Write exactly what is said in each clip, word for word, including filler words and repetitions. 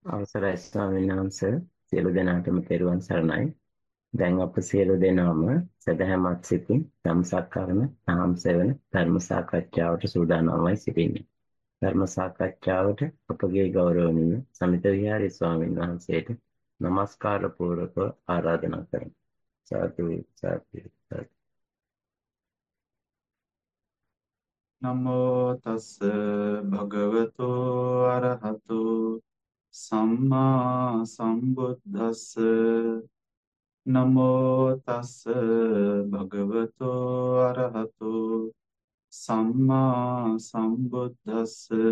අවසරයි ස්වාමීන් වහන්සේ සියලු දෙනාටම තෙරුවන් සරණයි. දැන් අප සියලු දෙනාම සදහැමත් සිතින් ධම්සක්කරණ නාම සෙවන ධර්ම සාකච්ඡාවට සූදානම්වයි සිටින්නේ. ධර්ම සාකච්ඡාවට අපගේ ගෞරවනීය සමිත විහාරී ස්වාමීන් වහන්සේට নমස්කාර පූර්වක ආරාධනා කරමි. සාදු සාදු සාදු. නමෝ තස්ස භගවතෝ අරහතෝ සම්මා සම්බුද්දස්ස නමෝ තස්ස භගවතෝ අරහතෝ සම්මා සම්බුද්දස්ස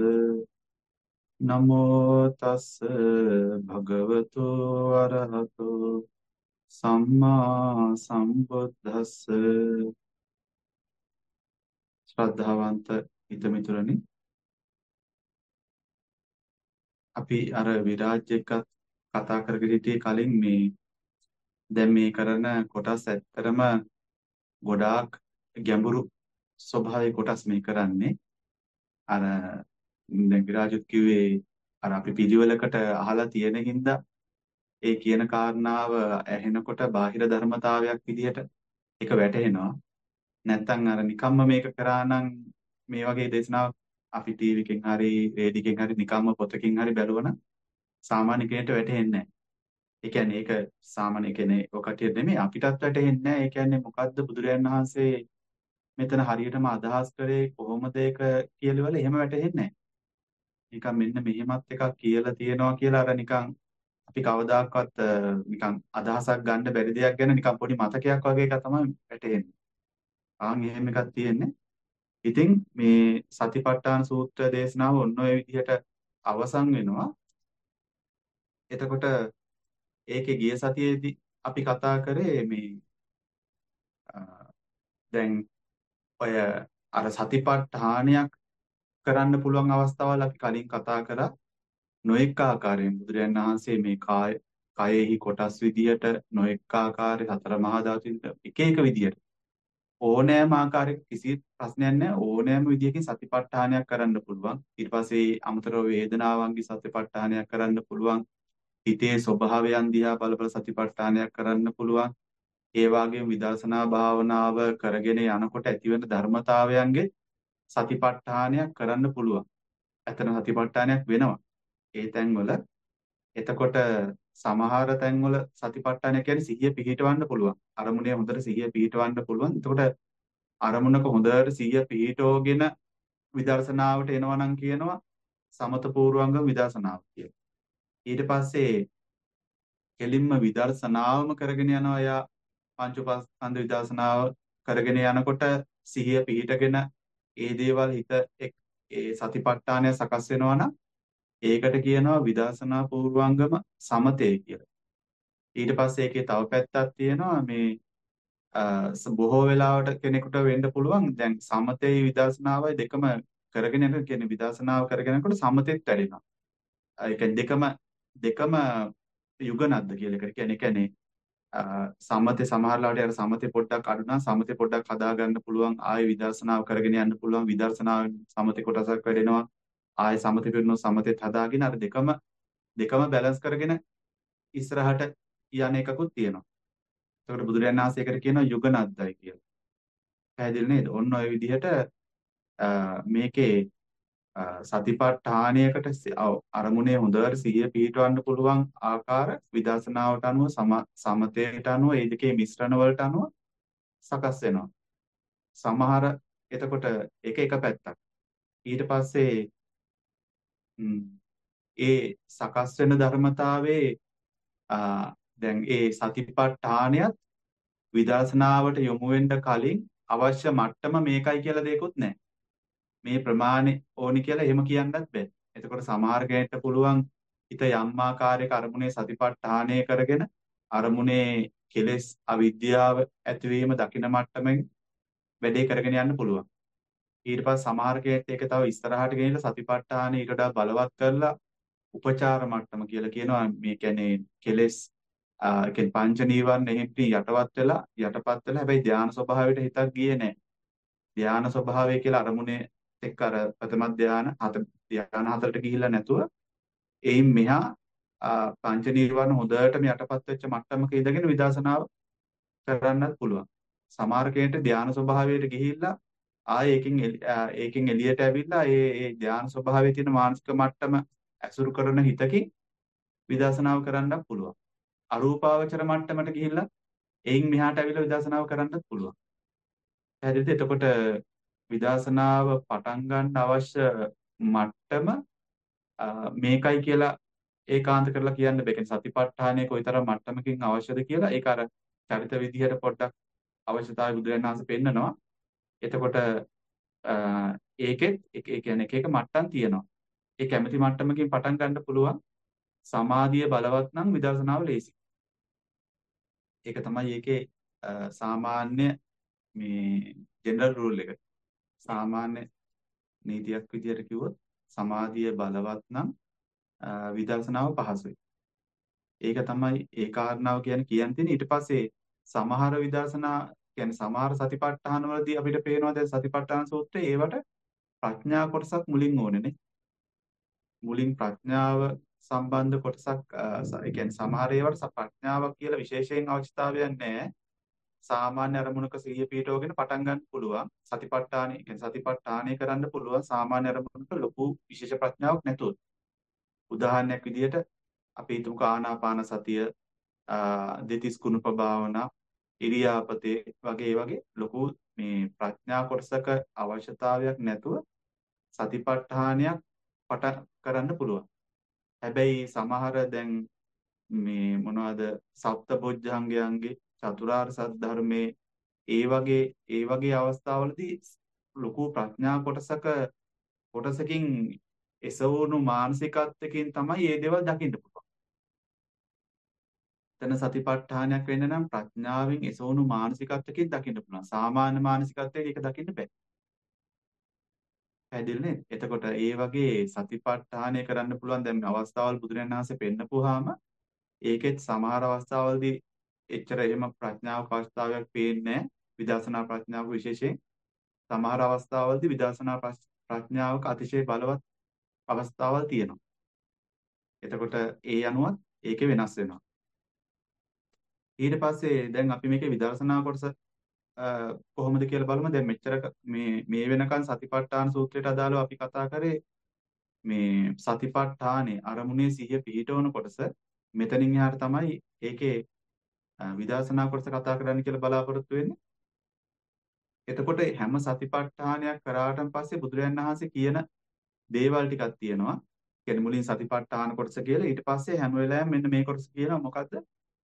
නමෝ තස්ස භගවතෝ අරහතෝ සම්මා සම්බුද්දස්ස ශ්‍රද්ධාවන්ත හිතමිතුරනි, අපි අර විරාජ් එක්ක කතා කරගෙන හිටියේ කලින් මේ දැන් මේ කරන කොටස් ඇත්තරම ගොඩාක් ගැඹුරු ස්වභාවයේ කොටස් මේ කරන්නේ. අර දැන් විරාජුත් කිව්වේ අර අපි පිළිවෙලකට අහලා තියෙන හින්දා ඒ කියන කාරණාව ඇහෙනකොට බාහිර ධර්මතාවයක් විදිහට ඒක වැටහෙනවා. නැත්තම් අර නිකම්ම මේක කරා නම් මේ වගේ දේශනාවක් අපි ටීවී එකෙන් හරි රේඩියෝ එකෙන් හරි නිකම්ම පොතකින් හරි බැලුවනම් සාමාන්‍ය කෙනෙක්ට වැටහෙන්නේ නැහැ. ඒ කියන්නේ ඒක සාමාන්‍ය කෙනේ ඔකටිය නෙමෙයි අපිටත් වැටහෙන්නේ නැහැ. ඒ කියන්නේ මොකද්ද බුදුරජාණන් වහන්සේ මෙතන හරියටම අදහස් කරේ කොහොමද ඒක කියලා වල එහෙම වැටහෙන්නේ නැහැ. නිකන් මෙන්න මෙහෙමත් එකක් කියලා තියෙනවා කියලා අර නිකන් අපි කවදාකවත් නිකන් අදහසක් ගන්න බැරි දෙයක් ගැන නිකන් පොඩි මතකයක් වගේ එකක් තමයි වැටහෙන්නේ. ආන් එහෙම එකක් තියෙන්නේ. ඉතින් මේ සතිපට්ඨාන සූත්‍ර දේශනාව ඔන්න ඔය විදිහට අවසන් වෙනවා. එතකොට ඒකේ ගිය සතියේදී අපි කතා කරේ මේ අ, දැන් ඔය අර සතිපට්ඨානයක් කරන්න පුළුවන් අවස්ථාවල් අපි කලින් කතා කරා. නොඑක ආකාරයෙන් බුදුරජාණන් වහන්සේ මේ කාය කයෙහි කොටස් විදියට නොඑක ආකාරයේ සතර මහා ධාතුන් එක එක විදියට ඕනෑම ආකාරයක කිසි ප්‍රශ්නයක් නැහැ. ඕනෑම විදියකින් සතිපට්ඨානයක් කරන්න පුළුවන්. ඊට පස්සේ අමතරව වේදනාවන්ගේ සතිපට්ඨානයක් කරන්න පුළුවන්. හිතේ ස්වභාවයන් දිහා බල බල සතිපට්ඨානයක් කරන්න පුළුවන්. ඒ වගේම විදර්ශනා භාවනාව කරගෙන යනකොට ඇතිවෙන ධර්මතාවයන්ගේ සතිපට්ඨානයක් කරන්න පුළුවන්. ඇත්තන සතිපට්ඨානයක් වෙනවා. ඒ තැන්වල එතකොට සමහර තැන්වල සතිපට්ඨානය කියන්නේ සිහිය පිහිටවන්න පුළුවන්. අරමුණේ හොඳට සිහිය පිහිටවන්න පුළුවන්. එතකොට අරමුණක හොඳට සිහිය පිහිටවගෙන විදර්ශනාවට එනවා නම් කියනවා සමත පූර්වංග විදර්ශනාව කියලා. ඊට පස්සේ කෙලින්ම විදර්ශනාවම කරගෙන යනවා. යා පංච උපාස්කන්ධ විදර්ශනාව කරගෙන යනකොට සිහිය පිහිටගෙන ඒ දේවල් හිත එක්- ඒ සතිපට්ඨානය සකස් වෙනවා නම් ඒකට කියනවා විදර්ශනා පූර්වංගම සමතේ කියලා. ඊට පස්සේ ඒකේ තව පැත්තක් තියෙනවා මේ අ, ස- බොහෝ වෙලාවට කෙනෙකුට වෙන්න පුළුවන් දැන් සමතේ විදර්ශනාවයි දෙකම කරගෙන යන කියන්නේ විදර්ශනාව කරගෙන යනකොට සමතෙත් වැඩෙනවා. ඒ කියන්නේ දෙකම දෙකම යුගනද්ද කියලා එකට කියන්නේ. ඒ කියන්නේ අ, සමතේ සමහරලාට යාර සමතේ පොඩ්ඩක් අඩු නම් සමතේ පොඩ්ඩක් හදා ගන්න පුළුවන්. ආයේ විදර්ශනාව කරගෙන යන්න පුළුවන්. විදර්ශනාවෙන් සමතේ කොටසක් වැඩෙනවා. ආයේ සමතේ පිරුණොත් සමතෙත් හදාගෙන අර දෙකම දෙකම බැලන්ස් කරගෙන ඉස්සරහට යන එකකුත් තියෙනවා. ඒකට බුදුරජාණන් වහන්සේ ඒකට කියනවා යුගනද්දයි කියලා. පැහැදිලි නේද? ඔන්න ඔය විදිහට අ, මේකේ අ, සතිපට්ඨානයකට සි- අව- අරමුණේ හොඳට සිහිය පිහිටවන්න පුළුවන් ආකාර විදර්ශනාවට අනුව සම සමතේට අනුව ඒ දෙකේ මිශ්‍රණ වලට අනුව සකස් වෙනවා. සමහර එතකොට එක එක පැත්තක්. ඊට පස්සේ ම්, ඒ සකස් වෙන ධර්මතාවයේ අ, දැන් ඒ සතිපට්ඨානයත් විදර්ශනාවට යොමු වෙන්න කලින් අවශ්‍ය මට්ටම මේකයි කියලා දෙයක්වත් නැහැ. මේ ප්‍රමාණය ඕනි කියලා එහෙම කියන්නත් බෑ. එතකොට සමහර කෙනෙක්ට පුළුවන් හිත යම් ආකාරයක අරමුණේ සතිපට්ඨානය කරගෙන අරමුණේ කෙලෙස් අවිද්‍යාව ඇතිවීම දකින මට්ටමින් වැඩේ කරගෙන යන්න පුළුවන්. ඊට පස්සේ සමහර කෙනෙක්ට ඒක තව ඉස්සරහට ගෙනිලා සතිපට්ඨානය ඊට වඩා බලවත් කරලා උපචාර මට්ටම කියලා කියනවා. මේ කියන්නේ කෙලෙස් ආ ඒ කියන්නේ පංච නීවරණ එහෙම්පි යටවත් වෙලා යටපත් වෙලා හැබැයි ධානා ස්වභාවයට හිතක් ගියේ නැහැ. ධානා ස්වභාවය කියලා අරමුණේ එක්ක අර ප්‍රථම ධාන හත ධාන හතරට ගිහිල්ලා නැතුව එයින් මෙහා පංච නීවරණ හොඳටම යටපත් වෙච්ච මට්ටමක ඉඳගෙන විදර්ශනාව කරන්නත් පුළුවන්. සමහර කෙනෙක්ට ධානා ස්වභාවයට ගිහිල්ලා ආයේ ඒකෙන් එලි- ආ, ඒකෙන් එළියට ඇවිල්ලා ඒ ඒ ධානා ස්වභාවයේ තියෙන මානසික මට්ටම ඇසුරු කරන හිතකින් විදර්ශනාව කරන්නත් පුළුවන්. අරූපාවචර මට්ටමට ගිහිල්ලා එයින් මෙහාට ඇවිල්ලා විදර්ශනාව කරන්නත් පුළුවන්. පැහැදිලිද? එතකොට විදර්ශනාව පටන් ගන්න අවශ්‍ය මට්ටම අ, මේකයි කියලා ඒකාන්ත කරලා කියන්න බෑ. කියන්නේ සතිපට්ඨානය කොයිතරම් මට්ටමකින් අවශ්‍යද කියලා ඒක අර චරිත විදිහට පොඩ්ඩක් අවශ්‍යතාවය බුදුරජාණන් වහන්සේ පෙන්නනවා. එතකොට අ, ඒකෙත් එක ඒ කියන්නේ එක එක මට්ටම් තියෙනවා. ඒ කැමැති මට්ටමකින් පටන් ගන්න පුළුවන්. සමාධිය බලවත් නම් විදර්ශනාව ලේසි. ඒක තමයි ඒකේ අ, සාමාන්‍ය මේ ජෙනරල් රූල් එක. සාමාන්‍ය නීතියක් විදියට කිව්වොත් සමාධිය බලවත් නම් අ, විදර්ශනාව පහසුයි. ඒක තමයි ඒ කාරණාව කියන්නේ කියන්න තියෙන්නේ. ඊට පස්සේ සමහර විදර්ශනා කියන්නේ සමහර සතිපට්ඨාන වලදී අපිට පේනවා දැන් සතිපට්ඨාන සූත්‍රයේ ඒවට ප්‍රඥා කොටසක් මුලින් ඕනේනේ. මුලින් ප්‍රඥාව සම්බන්ධ කොටසක් අ, ස- ඒ කියන්නේ සමහර ඒවාට ස- ප්‍රඥාවක් කියලා විශේෂයෙන් අවශ්‍යතාවයක් නැහැ. සාමාන්‍ය අරමුණක සිහිය පිටවගෙන පටන් ගන්න පුළුවන්. සතිපට්ඨානෙ කියන්නේ සතිපට්ඨානය කරන්න පුළුවන් සාමාන්‍ය අරමුණක ලොකු විශේෂ ප්‍රඥාවක් නැතුව. උදාහරණයක් විදිහට අපි හිතමුකෝ ආනාපාන සතිය අ, දෙතිස් කුණප භාවනා ඉරියාපතේ වගේ ඒ වගේ ලොකු මේ ප්‍රඥා කොටසක අවශ්‍යතාවයක් නැතුව සතිපට්ඨානයක් පට කරන්න පුළුවන්. හැබැයි සමහර දැන් මේ මොනවද සප්තබොජ්ජංගයන්ගේ චතුරාර්ය සත්‍ය ධර්මයේ ඒ වගේ ඒ වගේ අවස්ථාවලදී ලොකු ප්‍රඥා කොටසක කොටසකින් එසවුණු මානසිකත්වකින් තමයි මේ දේවල් දකින්න පුළුවන්. එතන සතිපට්ඨානයක් වෙන්න නම් ප්‍රඥාවෙන් එසවුණු මානසිකත්වකින් දකින්න පුළුවන්. සාමාන්‍ය මානසිකත්වයක ඒක දකින්න බෑ. පැහැදිලි නේද? එතකොට ඒ වගේ සතිපට්ඨානය කරන්න පුළුවන් දැන් අවස්ථාවල් බුදුරජාණන් වහන්සේ පෙන්නපුවාම ඒකෙත් සමහර අවස්ථාවලදී එච්චර එහෙම ප්‍රඥාවක අවස්ථාවක් පේන්නේ නැහැ. විදර්ශනා ප්‍රඥාවක විශේෂයෙන් සමහර අවස්ථාවලදී විදර්ශනා ප්‍රශ්- ප්‍රඥාවක අතිශය බලවත් අවස්ථාවල් තියෙනවා. එතකොට ඒ අනුවත් ඒකේ වෙනස් වෙනවා. ඊට පස්සේ දැන් අපි මේකේ විදර්ශනා කොටස අ, කොහොමද කියලා බලමු. දැන් මෙච්චර ක- මේ මේ වෙනකන් සතිපට්ඨාන සූත්‍රයට අදාළව අපි කතා කරේ මේ සතිපට්ඨානේ අරමුණේ සිහිය පිහිටවන කොටස. මෙතනින් එහාට තමයි ඒකේ අ, විදර්ශනා කොටස කතා කරන්න කියලා බලාපොරොත්තු වෙන්නේ. එතකොට හැම සතිපට්ඨානයක් කරාටම පස්සේ බුදුරජාණන් වහන්සේ කියන දේවල් ටිකක් තියෙනවා. කියන්නේ මුලින් සතිපට්ඨාන කොටස කියලා ඊට පස්සේ හැම වෙලාවෙම මෙන්න මේ කොටස කියනවා මොකද්ද?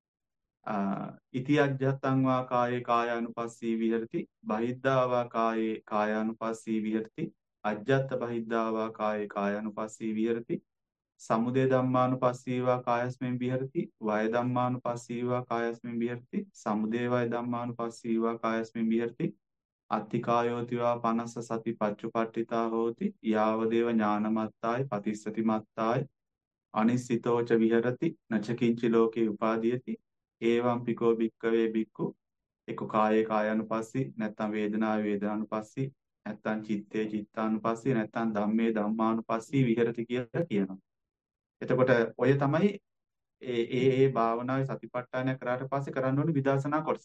ඉති අජ්ජත්තං වා කායේ කායානුපස්සී විහෙරති බහිද්ධා වා කායේ කායානුපස්සී විහෙරති අජ්ජත්ත බහිද්ධා වා කායේ කායානුපස්සී විහෙරති සමුදය ධම්මානුපස්සී වා කායස්මෙන් විහෙරති වය ධම්මානුපස්සී වා කායස්මෙන් විහෙරති සමුදය වය ධම්මානුපස්සී වා කායස්මෙන් විහෙරති අත්තිකායෝති වා පනස්ස සති පච්චුපට්ඨිතා හෝති යාවදේව ඥානමත්තාය පතිස්සති මත්තාය අනිස්සිතෝච විහෙරති නචකින්චි ලෝකේ උපාදීයති ඒවම් පිකෝ භික්කවේ භික්ඛු එක්ක කායේ කායानुපස්සී නැත්නම් වේදනාවේ වේදනානුපස්සී නැත්නම් චිත්තේ චිත්තානුපස්සී නැත්නම් ධම්මේ ධම්මානුපස්සී විහෙරති කියලා කියනවා. එතකොට ඔය තමයි ඒ ඒ ඒ භාවනාවේ සතිපට්ඨානය කරාට පස්සේ කරන්න ඕනේ විදර්ශනා කොටස.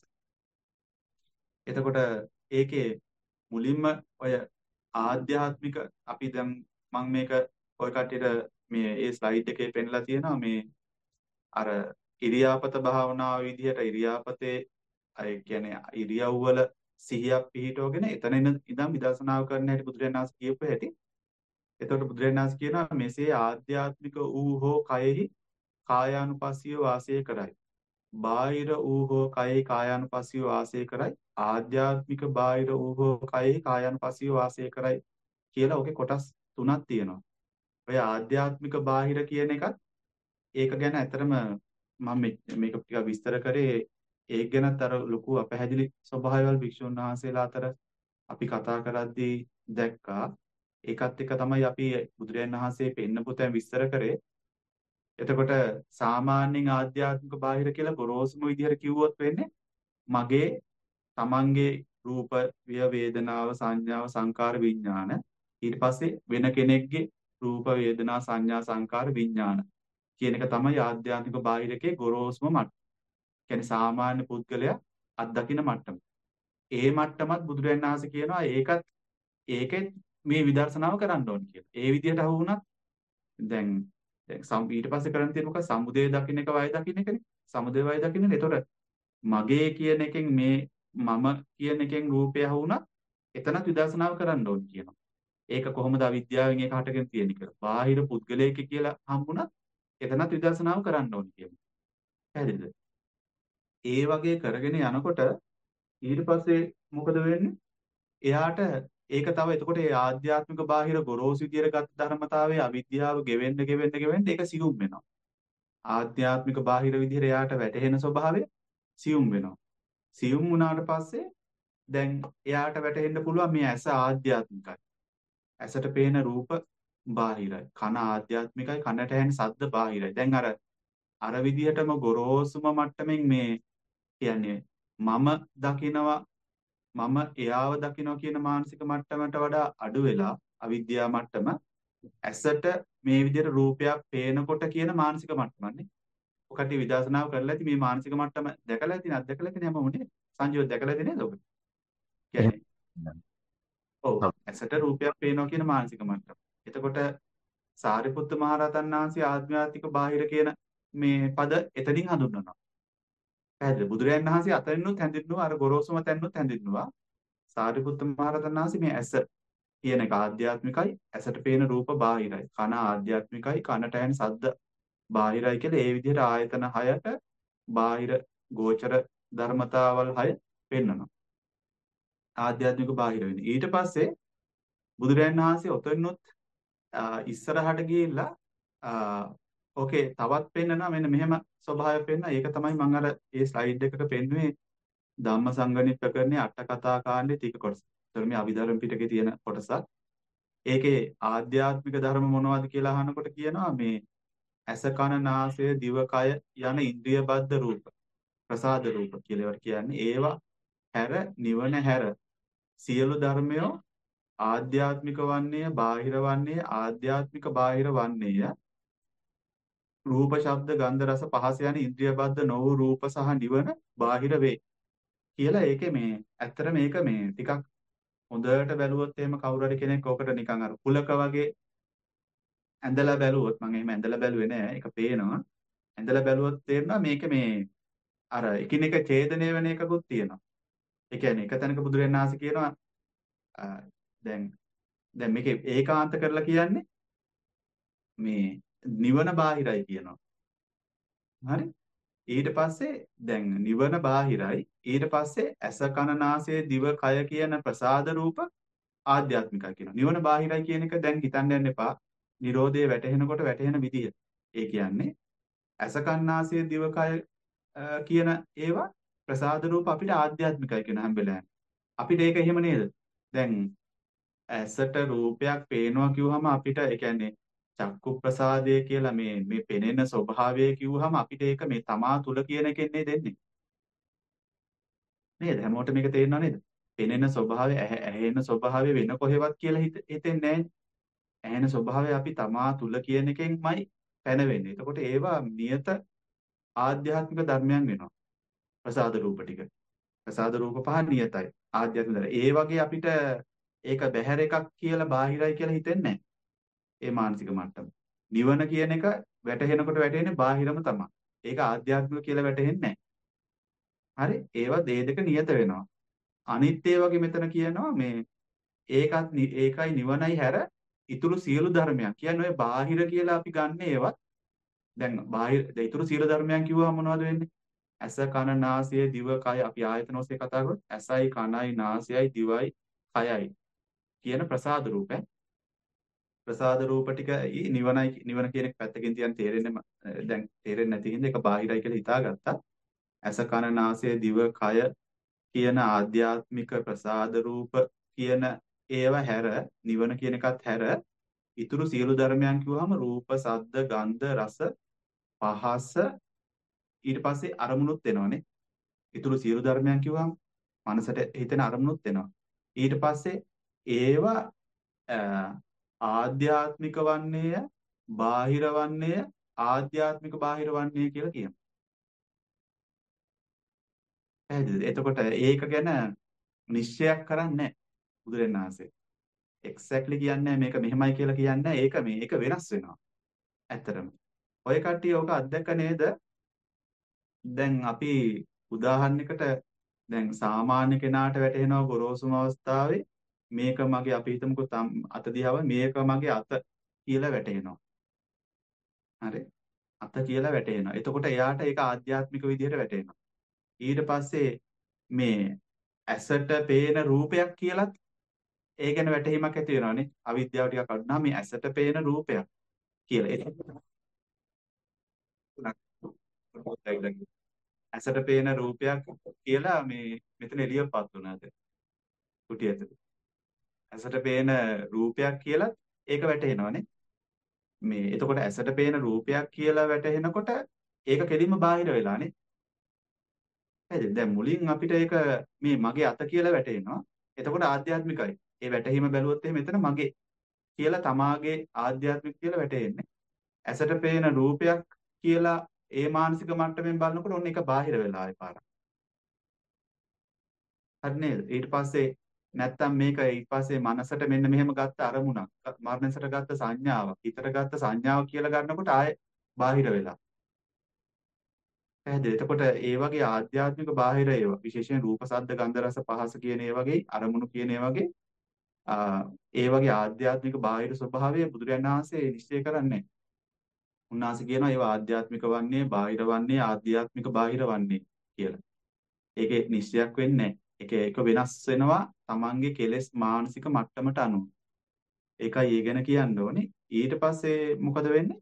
එතකොට ඒකේ මුලින්ම ඔය ආධ්‍යාත්මික අපි දැන් මම මේක ඔය කට්ටියට මේ ඒ ස්ලයිඩ් එකේ පෙන්නලා තියෙනවා මේ අර ඉරියාපත භාවනාව විදිහට ඉරියාපතේ අය කියන්නේ ඉරියව්වල සිහියක් පිහිටවගෙන එතන ඉඳන් ඉඳන් විදර්ශනාව කරන්න හැටි බුදුරජාණන් වහන්සේ කියපු හැටි. එතකොට බුදුරජාණන් වහන්සේ කියනවා මෙසේ ආධ්‍යාත්මික වූ හෝ කයෙහි කායානුපස්සීව වාසය කරයි. බාහිර වූ හෝ කයෙහි කායානුපස්සීව වාසය කරයි. ආධ්‍යාත්මික බාහිර වූ හෝ කයෙහි කායානුපස්සීව වාසය කරයි කියලා ඔකේ කොටස් තුනක් තියෙනවා. ඔය ආධ්‍යාත්මික බාහිර කියන එකත් ඒක ගැන ඇත්තටම මම මේ- මේක ටිකක් විස්තර කරේ ඒක ගැනත් අර ලොකු අපැහැදිලි ස්වභාවයල් භික්ෂුන් වහන්සේලා අතර අපි කතා කරද්දී දැක්කා. ඒකත් එක්ක තමයි අපි බුදුරජාණන් වහන්සේ පෙන්නපු තැන් විස්තර කරේ. එතකොට සාමාන්‍යයෙන් ආධ්‍යාත්මික බාහිර කියලා ගොරෝසුම විදිහට කිව්වොත් වෙන්නේ මගේ තමන්ගේ රූප විය වේදනාව සංඥාව සංකාර විඥාන ඊට පස්සේ වෙන කෙනෙක්ගේ රූප වේදනා සංඥා සංකාර විඥාන කියන එක තමයි ආධ්‍යාත්මික බාහිරකේ ගොරෝසුම මට්ටම. කියන්නේ සාමාන්‍ය පුද්ගලයා අත්දකින මට්ටම. ඒ මට්ටමත් බුදුරජාණන් වහන්සේ කියනවා ඒකත් ඒකෙත් මේ විදර්ශනාව කරන්න ඕනේ කියලා. ඒ විදිහට අහු වුණත් දැන් දැන් සම් ඊට පස්සේ කරන්න තියෙන මොකක්ද? සමුදය දකින්න එක වය දකින්න එකනේ. සමුදය වය දකින්න. ඒතකොට මගේ කියන එකෙන් මේ මම කියන එකෙන් රූපය අහු වුණත් එතනත් විදර්ශනාව කරන්න ඕනේ කියනවා. ඒක කොහොමද අවිද්‍යාවෙන් ඒක හටගෙන තියෙන්නේ කියලා. බාහිර පුද්ගලයෙක් කියලා හම්බුණත් එතනත් විදර්ශනාව කරන්න ඕනේ කියනවා. පැහැදිලිද? ඒ වගේ කරගෙන යනකොට ඊට පස්සේ මොකද වෙන්නේ? එයාට ඒක තව එතකොට ඒ ආධ්‍යාත්මික බාහිර ගොරෝසු විදියට ගත් ධර්මතාවයේ අවිද්‍යාව ගෙවෙන්න ගෙවෙන්න ගෙවෙන්න ඒක සියුම් වෙනවා. ආධ්‍යාත්මික බාහිර විදියට එයාට වැටහෙන ස්වභාවය සියුම් වෙනවා. සියුම් වුණාට පස්සේ දැන් එයාට වැටහෙන්න පුළුවන් මේ ඇස ආධ්‍යාත්මිකයි. ඇසට පේන රූප බාහිරයි. කන ආධ්‍යාත්මිකයි. කනට ඇහෙන ශබ්ද බාහිරයි. දැන් අර අර විදිහටම ගොරෝසුම මට්ටමින් මේ කියන්නේ මම දකිනවා මම එයාව දකිනවා කියන මානසික මට්ටමට වඩා අඩු වෙලා අවිද්‍යාව මට්ටම ඇසට මේ විදිහට රූපයක් පේනකොට කියන මානසික මට්ටමන්නේ. ඔකට විදර්ශනාව කරලා ඇති මේ මානසික මට්ටම දැකලා ඇති නේද? දැකලා ඇති නේද මොමුනේ? සංජීව දැකලා ඇති නේද ඔබ? කියන්නේ එහෙම. ඔව් ඇසට රූපයක් පේනවා කියන මානසික මට්ටම. එතකොට සාරිපුත්ත මහරහතන් වහන්සේ ආධ්‍යාත්මික බාහිර කියන මේ පද එතනින් හඳුන්වනවා. පැහැදිලි. බුදුරජාණන් වහන්සේ අතරිනුත් හැඳින්නුවා අර ගොරෝසුම තැන්නුත් හැඳින්නුවා. සාරිපුත්ත මහරහතන් වහන්සේ මේ ඇස කියන එක ආධ්‍යාත්මිකයි, ඇසට පේන රූප බාහිරයි. කන ආධ්‍යාත්මිකයි, කනට ඇහෙන ශබ්ද බාහිරයි කියලා ඒ විදිහට ආයතන හයට බාහිර ගෝචර ධර්මතාවල් හය පෙන්වනවා. ආධ්‍යාත්මික බාහිර වෙන්නේ. ඊට පස්සේ බුදුරජාණන් වහන්සේ ඔතනොත් ඉස්සරහට ගිහිල්ලා ඕකේ තවත් පෙන්නනවා මෙන්න මෙහෙම ස්වභාවය පෙන්න. ඒක තමයි මම අර ඒ ස්ලයිඩ් එකක පෙන්වුවේ ධම්මසංගණි ප්‍රකරණයේ අට කතා කාණ්ඩේ ටික කොටස. ඒතර මේ අභිධර්ම පිටකේ තියෙන කොටසක්. ඒකේ ආධ්‍යාත්මික ධර්ම මොනවද කියලා අහනකොට කියනවා මේ ඇස කන නාසය දිව කය යන ඉන්ද්‍රිය බද්ධ රූප ප්‍රසාද රූප කියලා ඒවට කියන්නේ. ඒවා හැර නිවන හැර සියලු ධර්මයෝ ආධ්‍යාත්මික වන්නේ බාහිර වන්නේ ආධ්‍යාත්මික බාහිර වන්නේය. රූප ශබ්ද ගන්ධ රස පහස යන ඉන්ද්‍රිය බද්ධ නො වූ රූප සහ නිවන බාහිර වේ කියලා ඒකේ මේ ඇත්තට මේක මේ ටිකක් හොඳට බැලුවොත් එහෙම කවුරු හරි කෙනෙක් ඕකට නිකන් අර කුලක වගේ ඇඳලා බැලුවොත් මම එහෙම ඇඳලා බැලුවේ නෑ ඒක පේනවා ඇඳලා බැලුවොත් තේරෙනවා මේක මේ අර එකිනෙක ඡේදනය වෙන එකකුත් තියෙනවා. ඒ කියන්නේ එක තැනක බුදුරජාණන් වහන්සේ කියනවා දැන් දැන් මේක ඒකාන්ත කරලා කියන්නේ මේ නිවන බාහිරයි කියනවා. හරි? ඊට පස්සේ දැන් නිවන බාහිරයි. ඊට පස්සේ ඇස කන නාසය දිව කය කියන ප්‍රසාද රූප ආධ්‍යාත්මිකයි කියනවා. නිවන බාහිරයි කියන එක දැන් හිතන්න යන්න එපා. Nirodhe වැටෙනකොට වැටෙන විදිය. ඒ කියන්නේ ඇස කන නාසය දිව කය කියන ඒවා ප්‍රසාද රූප අපිට ආධ්‍යාත්මිකයි කියන හැම වෙලාවෙම. අපිට ඒක එහෙම නේද? දැන් ඇසට රූපයක් පේනවා කිව්වම අපිට ඒ කියන්නේ චක්කු ප්‍රසාදය කියලා මේ මේ පෙනෙන ස්වභාවය කිව්වහම අපිට ඒක මේ තමා තුල කියන එකෙන් නේ දෙන්නේ. නේද? හැමෝටම මේක තේරෙනව නේද? පෙනෙන ස්වභාවය ඇහෙන ස්වභාවය වෙන කොහෙවත් කියලා හිතෙන්නේ නැහැ. ඇහෙන ස්වභාවය අපි තමා තුල කියන එකෙන්මයි පැනවෙන්නේ. එතකොට ඒවා නියත ආධ්‍යාත්මික ධර්මයන් වෙනවා. ප්‍රසාද රූප ටික. ප්‍රසාද රූප පහ නියතයි. ආධ්‍යාත්මික ධර්ම. ඒ වගේ අපිට ඒක බැහැර එකක් කියලා බාහිරයි කියලා හිතෙන්නේ නැහැ. ඒ මානසික මට්ටම. නිවන කියන එක වැටහෙනකොට වැටෙන්නේ බාහිරම තමයි. ඒක ආධ්‍යාත්මික කියලා වැටහෙන්නේ නැහැ. හරි? ඒවා දේ දෙක නියත වෙනවා. අනිත් ඒ වගේ මෙතන කියනවා මේ ඒකත් ඒකයි නිවනයි හැර ඊතුරු සියලු ධර්මයන්. කියන්නේ ඔය බාහිර කියලා අපි ගන්න ඒවත් දැන් බාහිර ඊතුරු සියලු ධර්මයන් කිව්වම මොනවද වෙන්නේ? ඇස කන නාසය දිව කය අපි ආයතන ඔස්සේ කතා කරොත් ඇසයි කනයි නාසයයි දිවයි කයයි කියන ප්‍රසාද රූපය. ප්‍රසාද රූප ටික නිවනයි නිවන කියන එක පැත්තකින් තියන් තේරෙන්නේ දැන් තේරෙන්නේ නැති හින්දා ඒක බාහිරයි කියලා හිතාගත්තා. ඇස කන නාසය දිව කය කියන ආධ්‍යාත්මික ප්‍රසාද රූප කියන ඒව හැර නිවන කියන එකත් හැර ඊතුරු සියලු ධර්මයන් කිව්වහම රූප සද්ද ගන්ධ රස පහස ඊට පස්සේ අරමුණුත් එනවනේ. ඊතුරු සියලු ධර්මයන් කිව්වහම මනසට හිතෙන අරමුණුත් එනවා. ඊට පස්සේ ඒවා ආධ්‍යාත්මික වන්නේය බාහිර වන්නේය ආධ්‍යාත්මික බාහිර වන්නේ කියලා කියනවා. පැහැදිලිද? එතකොට ඒක ගැන නිශ්චයක් කරන්නේ නැහැ බුදුරජාණන් වහන්සේ. එක්සැක්ට්ලි කියන්නේ මේක මෙහෙමයි කියලා කියන්නේ ඒක මේ ඒක වෙනස් වෙනවා. ඇත්තටම. ඔය කට්ටිය ඕක අත්දැක නේද? දැන් අපි උදාහරණයකට දැන් සාමාන්‍ය කෙනාට වැටහෙනවා ගොරෝසුම අවස්ථාවේ මේක මගේ අපි හිතමුකෝ තම් අත දිහාව මේක මගේ අත කියලා වැටහෙනවා. හරි? අත කියලා වැටහෙනවා. එතකොට එයාට ඒක ආධ්‍යාත්මික විදිහට වැටහෙනවා. ඊට පස්සේ මේ ඇසට පේන රූපයක් කියලත් ඒ ගැන වැටහීමක් ඇති වෙනවානේ. අවිද්‍යාව ටිකක් අඩු නම් මේ ඇසට පේන රූපයක් කියලා. ඒක ඇසට පේන රූපයක් කියලා මේ මෙතන එළියපත් වුණාද කුටි ඇතුලේ. ඇසට පේන රූපයක් කියලා ඒක වැටහෙනවානේ. මේ එතකොට ඇසට පේන රූපයක් කියලා වැටහෙනකොට ඒක කෙලින්ම බාහිර වෙලානේ. හරිද? දැන් මුලින් අපිට ඒක මේ මගේ අත කියලා වැටෙනවා. එතකොට ආධ්‍යාත්මිකයි. ඒ වැටහීම බැලුවොත් එහෙම එතන මගේ කියලා තමාගේ ආධ්‍යාත්මික කියලා වැටෙන්නේ. ඇසට පේන රූපයක් කියලා ඒ මානසික මට්ටමින් බලනකොට ඔන්න ඒක බාහිර වෙලා ආයේ පාරක්. හරි නේද? ඊට පස්සේ නැත්තම් මේක ඊට පස්සේ මනසට මෙන්න මෙහෙම ගත්ත අරමුණක්, මනසට ගත්ත සංඥාවක්, හිතට ගත්ත සංඥාවක් කියලා ගන්නකොට ආයේ බාහිර වෙලා. පැහැදිලි. එතකොට ඒ වගේ ආධ්‍යාත්මික බාහිර ඒවා විශේෂයෙන් රූප, ශබ්ද, ගන්ධ, රස, පහස කියන ඒ වගේ අරමුණු කියන ඒ වගේ ඒ වගේ ආධ්‍යාත්මික බාහිර ස්වභාවය බුදුරජාණන් වහන්සේ නිශ්චය කරන්නේ. උන්වහන්සේ කියනවා ඒවා ආධ්‍යාත්මික වන්නේ, බාහිර වන්නේ, ආධ්‍යාත්මික බාහිර වන්නේ කියලා. ඒකේ නිශ්චයක් වෙන්නේ නැහැ. ඒක ඒක වෙනස් වෙනවා තමන්ගේ කෙලෙස් මානසික මට්ටමට අනුව. ඒකයි ඒ ගැන කියන්න ඕනේ. ඊට පස්සේ මොකද වෙන්නේ?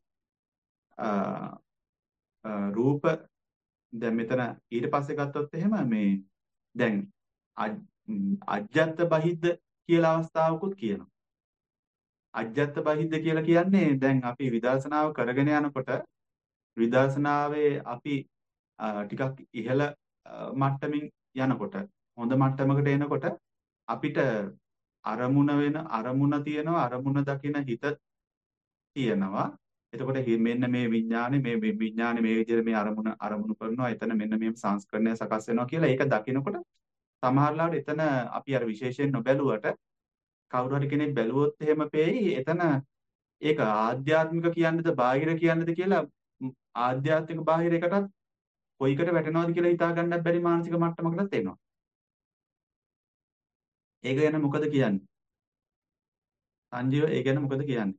රූප දැන් මෙතන ඊට පස්සේ ගත්තොත් එහෙම මේ දැන් අජ්ජත් බහිද්ද කියලා අවස්ථාවකුත් කියනවා. අජ්ජත් බහිද්ද කියලා කියන්නේ දැන් අපි විදර්ශනාව කරගෙන යනකොට විදර්ශනාවේ අපි ටිකක් ඉහළ මට්ටමින් යනකොට හොඳ මට්ටමකට එනකොට අපිට අරමුණ වෙන අරමුණ තියෙනවා අරමුණ දකින හිත තියෙනවා. එතකොට මෙන්න මේ විඥානේ මේ විඥානේ මේ විදිහට මේ අරමුණ අරමුණු කරනවා එතන මෙන්න මේ සංස්කරණය සකස් වෙනවා කියලා ඒක දකිනකොට සමහරවිට එතන අපි අර විශේෂයෙන් නොබැලුවට කවුරු හරි කෙනෙක් බැලුවොත් එහෙම පෙයි එතන ඒක ආධ්‍යාත්මික කියන්නේද බාහිර කියන්නේද කියලා ආධ්‍යාත්මික බාහිර එකටත් කොයිකට වැටෙනවද කියලා හිතා ගන්නත් බැරි මානසික මට්ටමකටත් එනවා. ඒක ගැන මොකද කියන්නේ? සංජීව ඒ ගැන මොකද කියන්නේ?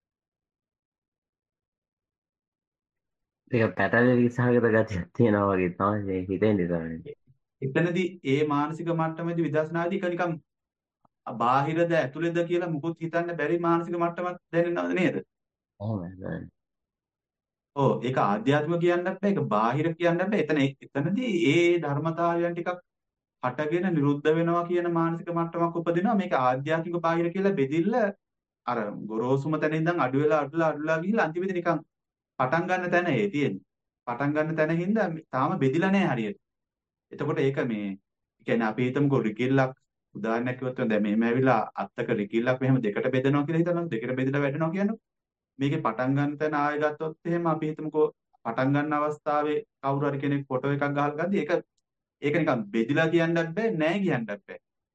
ඒක පැටලෙවි සහගත ගතියක් තියෙනවා වගේ තමයි හිතෙන්නේ තමයි. එතනදී ඒ මානසික මට්ටමේදී විදර්ශනාදී එක නිකන් බාහිරද ඇතුළේද කියලා මුකුත් හිතන්න බැරි මානසික මට්ටමක් දැනෙනවද නේද? එහෙමයි. ඔව් ඒක ආධ්‍යාත්මික කියන්නත් බෑ ඒක බාහිර කියන්නත් බෑ. එතන එතනදී ඒ ධර්මතාවයන් ටිකක් හටගෙන නිරුද්ධ වෙනවා කියන මානසික මට්ටමක් උපදිනවා. මේක ආධ්‍යාත්මික බාහිර කියලා බෙදිල්ල අර ගොරෝසුම තැන ඉඳන් අඩු වෙලා අඩුලා අඩුලා ගිහිල්ලා අන්තිමේදී නිකන් පටන් ගන්න තැන ඒ තියෙන්නේ. පටන් ගන්න තැන හින්දා තාම බෙදිලා නැහැ හරියට. එතකොට ඒක මේ කියන්නේ අපි හිතමුකෝ රිකිල්ලක් උදාහරණයක් කිව්වොත් දැන් මෙහෙම ඇවිල්ලා අත්තක රිකිල්ලක් මෙහෙම දෙකට බෙදනවා කියලා හිතනවා. දෙකට බෙදලා වැටෙනවා කියන්නේ. මේකේ පටන් ගන්න තැන ආයෙ ගත්තොත් එහෙම අපි හිතමුකෝ පටන් ගන්න අවස්ථාවේ කවුරු හරි කෙනෙක් ෆොටෝ එකක් ගහලා ගද්දි ඒක ඒක නිකන් බෙදිලා කියන්නත් බෑ නෑ කියන්නත් බෑ.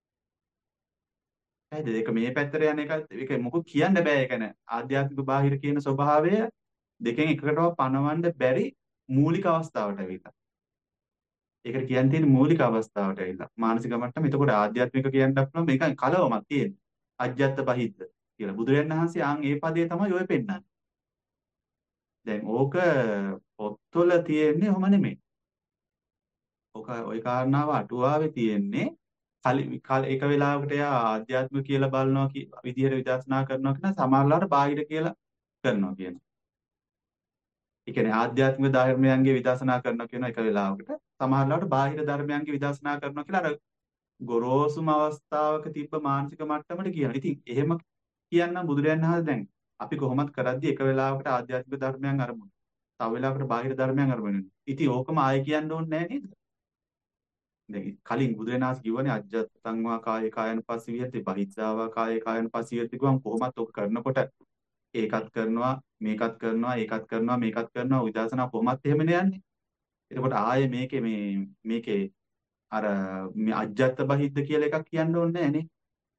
හරිද? ඒක මේ පැත්තට යන එක ඒක මොකක් කියන්න බෑ. ඒ කියන්නේ ආධ්‍යාත්මික බාහිර කියන ස්වභාවය දෙකෙන් එකකටව පනවන්න බැරි මූලික අවස්ථාවට ඇවිල්ලා. ඒකට කියන්න තියෙන මූලික අවස්ථාවට ඇවිල්ලා. මානසික මට්ටම. එතකොට ආධ්‍යාත්මික කියන්නත් පුළුවන් මේක කලවමක් තියෙන්නේ. අජ්ජත් බහිද්ද කියලා. බුදුරජාණන් වහන්සේ ආන් ඒ පදේ තමයි ඔය පෙන්නන්නේ. දැන් ඕක පොත්වල තියෙන්නේ ඔහම නෙමෙයි. ඕක ওই කාරණාව අටුවාවේ තියෙන්නේ කලි එක වෙලාවකට එයා ආධ්‍යාත්මික කියලා බලනවා විදිහට විදර්ශනා කරනවා කියන සමහරවල්ලාට බාහිර කියලා කරනවා කියන. ඒ කියන්නේ ආධ්‍යාත්මික ධර්මයන්ගේ විදර්ශනා කරනවා කියන එක වෙලාවකට සමහරවල්ලාට බාහිර ධර්මයන්ගේ විදර්ශනා කරනවා කියලා අර ගොරෝසුම අවස්ථාවක තිබ්බ මානසික මට්ටමට කියනවා. ඉතින් එහෙම කියන්නම් බුදුරජාණන් වහන්සේ දැන් අපි කොහොමද කරද්දී එක වෙලාවකට ආධ්‍යාත්මික ධර්මයන් අරමුණු. තව වෙලාවකට බාහිර ධර්මයන් අරමුණු. ඉතින් ඕකම ආයෙ කියන්න ඕනේ නැහැ නේද? දැන් කලින් බුදුරජාණන් වහන්සේ කිව්වනේ අජ්ජත්තං වා කායේ කායනුපස්සී විහෙති බහිද්ධා වා කායේ කායනුපස්සී විහෙති ගුවන් කොහොමත් ඔක කරනකොට ඒකත් කරනවා මේකත් කරනවා ඒකත් කරනවා මේකත් කරනවා විදර්ශනා කොහොමත් එහෙමනේ යන්නේ. එතකොට ආයේ මේකේ මේ මේකේ අර මේ අජ්ජත් බහිද්ද කියලා එකක් කියන්න ඕනේ නැහැ නේ.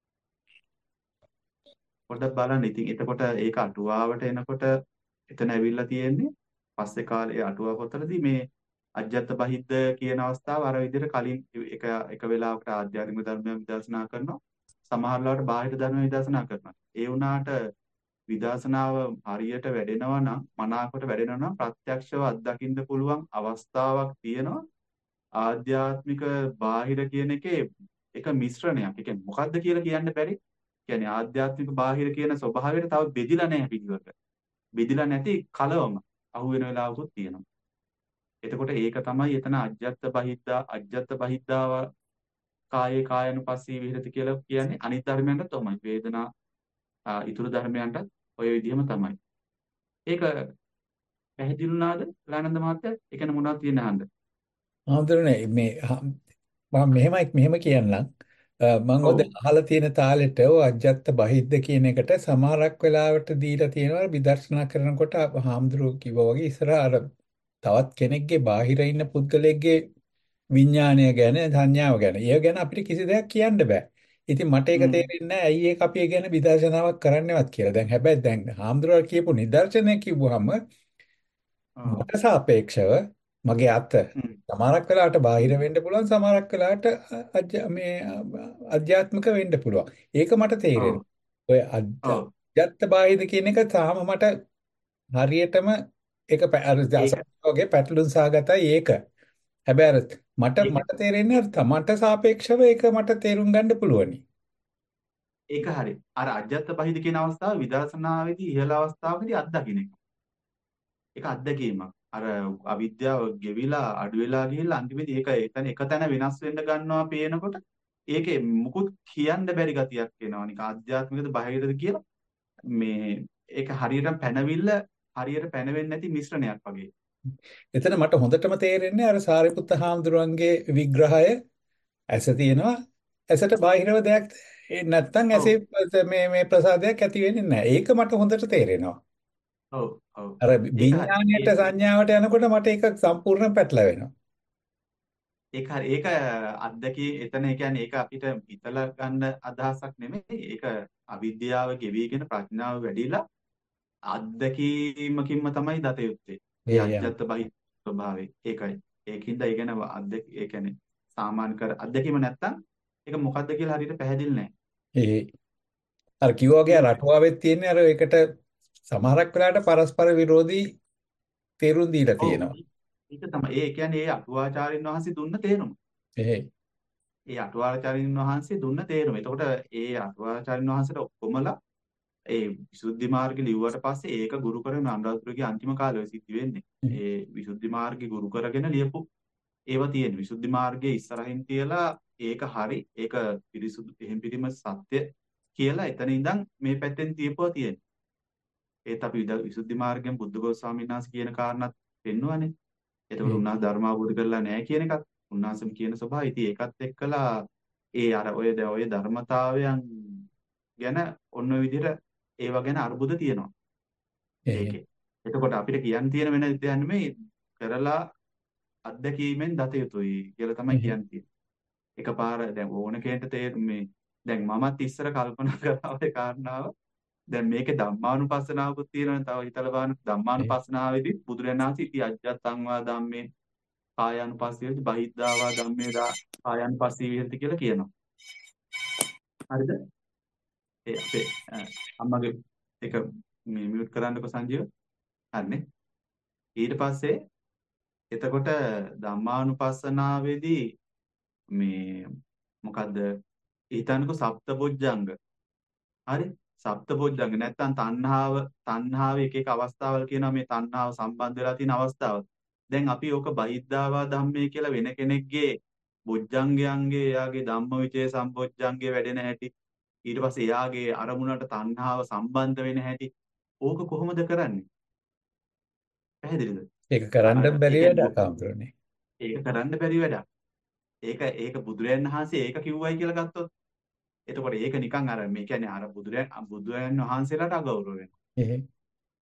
පොඩ්ඩක් බලන්න. ඉතින් එතකොට ඒක අටුවාවට එනකොට එතන ඇවිල්ලා තියෙන්නේ පස්සේ කාලේ අටුවා පොතලදී මේ අජ්ජත් බහිද්ද කියන අවස්ථාව අර විදිහට කලින් එක එක වෙලාවකට ආධ්‍යාත්මික ධර්මයන් විදර්ශනා කරනවා. සමහර වෙලාවට බාහිර ධර්ම විදර්ශනා කරනවා. ඒ වුණාට විදර්ශනාව හරියට වැඩෙනවා නම් මනාකොට වැඩෙනවා නම් ප්‍රත්‍යක්ෂව අත්දකින්න පුළුවන් අවස්ථාවක් තියෙනවා. ආධ්‍යාත්මික බාහිර කියන එකේ එක මිශ්‍රණයක්. ඒ කියන්නේ මොකද්ද කියලා කියන්න බැරි. කියන්නේ ආධ්‍යාත්මික බාහිර කියන ස්වභාවයට තව බෙදිලා නැහැ පිළිවෙලට. බෙදිලා නැති කලවම අහු වෙන වෙලාවකුත් තියෙනවා. එතකොට ඒක තමයි එතන අජ්ජත් බහිද්දා අජ්ජත් බහිද්දාව කායේ කායනුපස්සී විහෙරති කියලා කියන්නේ. අනිත් ධර්මයන්ටත් තමයි. වේදනා ආ, ඊතුරු ධර්මයන්ටත් ඔය විදිහම තමයි. ඒක පැහැදිලි වුණාද ආනන්ද මහත්තයා? ඒ කියන්නේ මොනවද තියෙන අහන්න? ආන්දරනේ මේ හ- මම මෙහෙමයි මෙහෙම කියන්නම්. අ, මම ඔය ඔව්. දැන් අහලා තියෙන තාලෙට ඔය අජ්ජත් බහිද්ද කියන එකට සමහරක් වෙලාවට දීලා තියෙනවා විදර්ශනා කරනකොට අප හාමුදුරුවෝ කිව්වා වගේ ඉස්සර අර තවත් කෙනෙක්ගේ බාහිර ඉන්න පුද්ගලයෙක්ගේ විඥාණය ගැන සංඥාව ගැන. ඒ ගැන අපිට කිසි දෙයක් කියන්න බෑ. ඉතින් මට ඒක හ්ම්. තේරෙන්නේ නැහැ ඇයි ඒක අපි ඒ ගැන විදර්ශනාවක් කරන්නවත් කියලා. දැන් හැබැයි දැන් හාමුදුරුවෝ කියපු නිදර්ශනය කිව්වහම ඔව්. මට සාපේක්ෂව මගේ අත හ්ම්. සමහරක් වෙලාවට බාහිර හ්ම්. වෙන්න පුළුවන් සමහරක් වෙලාවට අජ- මේ අධ්‍යාත්මික වෙන්න පුළුවන්. ඒක මට ඔව්. තේරෙනවා. ඔය අජ- ඔව්. අජත්ත බාහිර කියන එක තාම මට හරියටම ඒක ප- අර ඒක වගේ පැටලුම් සහගතයි ඒක. හැබැයි අර මට ඒක මට තේරෙන්නේ අර තමන්ට සාපේක්ෂව ඒක මට තේරුම් ගන්න පුළුවනි. ඒක හරි. අර අජ්ජත් බහිද කියන අවස්ථාව විදර්ශනාවේදී ඉහළ අවස්ථාවකදී අත්දකින්න එක. ඒක අත්දැකීමක්. අර අවිද්‍යාව ගෙවිලා අඩු වෙලා ගිහිල්ලා අන්තිමේදී ඒක එතන එක තැන වෙනස් වෙන්න ගන්නවා පේනකොට ඒකේ මුකුත් කියන්න බැරි ගතියක් එනවා. නික ආධ්‍යාත්මිකද බාහිරද කියලා මේ ඒක හරියට පැනවිල්ල හරියට පැනවෙන්නේ නැති මිශ්‍රණයක් වගේ. එතන මට හොඳටම තේරෙන්නේ අර සාරිපුත්ත හාමුදුරුවන්ගේ විග්‍රහය ඇස තියෙනවා ඇසට බාහිරව දෙයක් ඒ නැත්තම් ඔව්. ඇසේ මේ මේ ප්‍රසාදයක් ඇති වෙන්නේ නැහැ. ඒක මට හොඳට තේරෙනවා. ඔව්. ඔව්. අර ඒක හරි. විඥාණයට ඒ සංඥාවට යනකොට මට ඒක සම්පූර්ණයෙන් පැටලෙනවා. ඒක හරි. ඒක අත්දැකී එතන ඒ කියන්නේ ඒක අපිට හිතලා ගන්න අදහසක් නෙමෙයි. ඒක අවිද්‍යාව ගෙවිගෙන ප්‍රඥාව වැඩිලා අත්දැකීමකින්ම තමයි දත යුත්තේ. ඒ ඒ යා. අජ්ජත් බහි ස්වභාවය. ඒකයි. ඒකින්ද ඒ ගැන අත්දැක ඒ කියන්නේ සාමාන්‍ය කර අත්දැකීම නැත්තම් ඒක මොකද්ද කියලා හරියට පැහැදිලි නැහැ. ඒ අර කිව්වා වගේ ඒක රටුවාවෙත් තියෙන්නේ අර ඒකට සමහරක් වෙලාවට පරස්පර විරෝධී තේරුම් දීලා ඔව්. තියෙනවා. ඒක තමයි. ඒ කියන්නේ ඒ අටුවාචාරින් වහන්සේ දුන්න තේරුම. ඒ ඒ අටුවාචාරින් වහන්සේ දුන්න තේරුම. එතකොට ඒ අටුවාචාරින් වහන්සේට ඔක්කොමලා ඒ විසුද්ධි මාර්ගය ලිව්වට පස්සේ ඒක ගුරු කරගෙන අනුරාධපුරගේ අන්තිම කාලේ ඔය සිද්ධ වෙන්නේ. ඒ විසුද්ධි මාර්ගය ගුරු කරගෙන ලියපු ඒවා තියෙන. විසුද්ධි මාර්ගයේ ඉස්සරහින් තියලා ඒක හරි ඒක පිරිසුදු එහෙම් පිටිම සත්‍ය කියලා එතන ඉඳන් මේ පැත්තෙන් තියපුවා තියෙන. ඒත් අපි විද- විසුද්ධි මාර්ගයෙන් බුද්ධඝෝෂ ස්වාමීන් වහන්සේ කියන කාරණාත් පෙන්වුවානේ. එතකොට ඒ උන්වහන්සේ ධර්ම අවබෝධ කරලා නැහැ කියන එකත් උන්වහන්සේම කියන ස්වභාවය. ඉතින් ඒකත් එක්කලා ඒ අර ඔය ද- ඔය ධර්මතාවයන් ගැන ඔන්න ඔය විදිහට ඒවා ගැන අර්බුද තියෙනවා ඒ ඒකේ. එතකොට අපිට කියන්න තියෙන වෙන දෙයක් නෙමෙයි කරලා අත්දැකීමෙන් දත යුතුයි කියලා තමයි ඒ කියන්නේ. එකපාර දැන් ඕන කෙනෙක්ට තේර මේ දැන් මමත් ඉස්සර කල්පනා කරා ඔය කාරණාව. දැන් මේකේ ධම්මානුපස්සනාවකුත් තියෙනවනේ. තව හිතලා බලන්න ධම්මානුපස්සනාවේදී බුදුරජාණන් වහන්සේ ඉති අජ්ජත්තං වා ධම්මේ කායානුපස්සී විහෙරති බහිද්ධා වා ධම්මේ දා කායානුපස්සී විහෙරති කියලා කියනවා. හරිද? ඒ අපේ අ, අම්මගේ එක මේ මියුට් කරන්නකො සංජීව. හරිනේ. ඊට පස්සේ එතකොට ධම්මානුපස්සනාවේදී මේ මොකද්ද හිතන්නකො සප්තබොජ්ජංග. හරි? සප්තබොජ්ජංග නැත්තම් තණ්හාව තණ්හාව එක එක අවස්ථාවල කියනවා මේ තණ්හාව සම්බන්ධ වෙලා තියෙන අවස්ථාව. දැන් අපි ඕක බහිද්ධාවා ධම්මේ කියලා වෙන කෙනෙක්ගේ බොජ්ජංගයන්ගේ එයාගේ ධම්මවිචේ සම්බොජ්ජංගේ වැඩෙන හැටි ඊට පස්සේ එයාගේ අරමුණට තණ්හාව සම්බන්ධ වෙන හැටි ඕක කොහොමද කරන්නේ? පැහැදිලිද? ඒක අර කරන්න ඒ බැරි කියන්නේ වැඩක් අම්තුරනේ. ඒක කරන්න බැරි වැඩක්. ඒක ඒක බුදුරයන් වහන්සේ ඒක කිව්වයි කියලා ගත්තොත් එතකොට ඒක නිකන් අර මේ කියන්නේ අර බුදුරයන් බුදුරයන් වහන්සේලාට අගෞරව වෙනවා. ඒ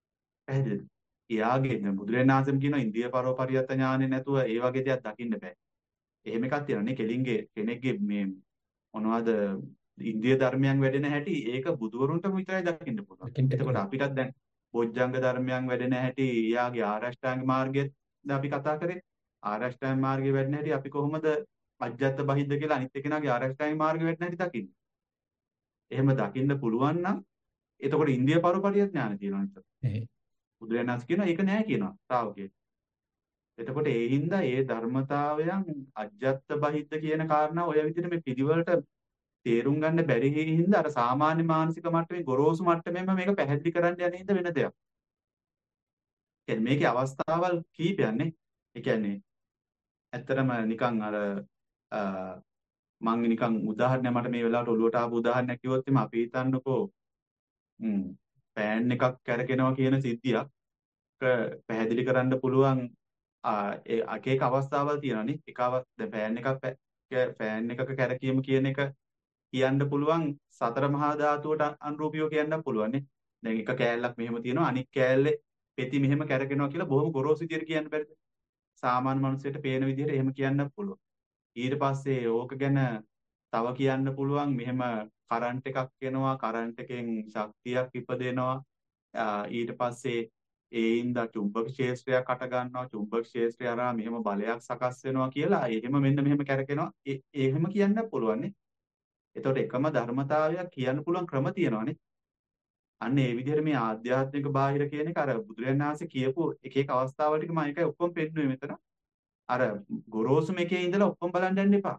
පැහැදිලිද? එයාගේ දැන් බුදුරජාණන් වහන්සේම කියනවා ඉන්ද්‍රිය පරෝපරියත් ඥානෙ නැතුව ඒ වගේ දෙයක් දකින්න බෑ. එහෙම එකක් තියෙනවා නේ කෙලින්ගේ කෙනෙක්ගේ මේ මොනවද ඉන්ද්‍රිය ධර්මයන් වැඩෙන හැටි ඒක බුදුවරුන්ටම විතරයි දකින්න පුළුවන්. දකින්න එතකොට පුළුවන්. අපිටත් දැන් බොජ්ජංග ධර්මයන් වැඩෙන හැටි යාගේ ආරෂ්ඨාංග මාර්ගයේද අපි කතා කරේ. ආරෂ්ඨාංග මාර්ගයේ වැඩෙන හැටි අපි කොහොමද අජ්ජත් බහිද්ද කියලා අනිත් එක්කෙනාගේ ආරෂ්ඨාංග මාර්ගයේ වැඩෙන හැටි දකින්නේ. එහෙම දකින්න පුළුවන් නම් එතකොට ඉන්ද්‍රිය පරෝපරිය ඥාන තියෙනවා නේද? එහේ. බුදුරජාණන් වහන්සේ කියනවා ඒක නෑ කියනවා ශ්‍රාවකයෙක්. එතකොට ඒ හින්දා ඒ ධර්මතාවයන් අජ්ජත් බහිද්ද කියන කාරණා ඔය විදිහට මේ පිළිවෙලට තේරුම් ගන්න බැරි හින්දා අර සාමාන්‍ය මානසික මට්ටමේ ගොරෝසු මට්ටමෙන්ම මේක පැහැදිලි කරන්න යන හින්දා වෙන දෙයක්. කියන්නේ මේකේ අවස්ථාවල් කීපයක් නේ. ඒ කියන්නේ ඇත්තටම නිකන් අර අ, මං නිකන් උදාහරණයක් මට මේ වෙලාවට ඔලුවට ආපු උදාහරණයක් කිව්වොත් එimhe අපි හිතන්නකෝ ම් පෑන් එකක් කැරකෙනවා කියන සිද්ධියක් පැහැදිලි කරන්න පුළුවන් ආ ඒ එක එක අවස්ථාවල් තියෙනවානේ. එක අවස් දැන් පෑන් එකක් පෑ- පෑන් එකක කැරකීම කියන එක කියන්න පුළුවන් සතර මහා ධාතුවට අනුරූපීව කියන්න පුළුවන් නේ. දැන් එක කෑල්ලක් මෙහෙම තියෙනවා අනිත් කෑල්ලේ පෙති මෙහෙම කැරකෙනවා කියලා බොහොම ගොරෝසු විදියට කියන්න බැරිද? සාමාන්‍ය මනුස්සයට පේන විදියට එහෙම කියන්න පුළුවන්. ඊට පස්සේ ඕක ගැන තව කියන්න පුළුවන් මෙහෙම කරන්ට් එකක් එනවා කරන්ට් එකෙන් ශක්තියක් ඉපදෙනවා. ආ, ඊට පස්සේ ඒයින්ද චුම්බක ක්ෂේත්‍රයක් අට ගන්නවා චුම්බක ක්ෂේත්‍රය හරහා මෙහෙම බලයක් සකස් වෙනවා කියලා එහෙම මෙන්න මෙහෙම කැරකෙනවා ඒ එහෙම කියන්න පුළුවන් නේ. එතකොට එකම ධර්මතාවයක් කියන්න පුළුවන් ක්‍රම තියෙනවානේ. අන්න ඒ විදිහට මේ ආධ්‍යාත්මික බාහිර කියන එක අර බුදුරජාණන් වහන්සේ කියපු එක එක අවස්ථාවල ටික මම එකයි ඔක්කොම පෙන්නුවේ මෙතන. අර ගොරෝසුම එකේ ඉඳලා ඔක්කොම බලන්න යන්න එපා.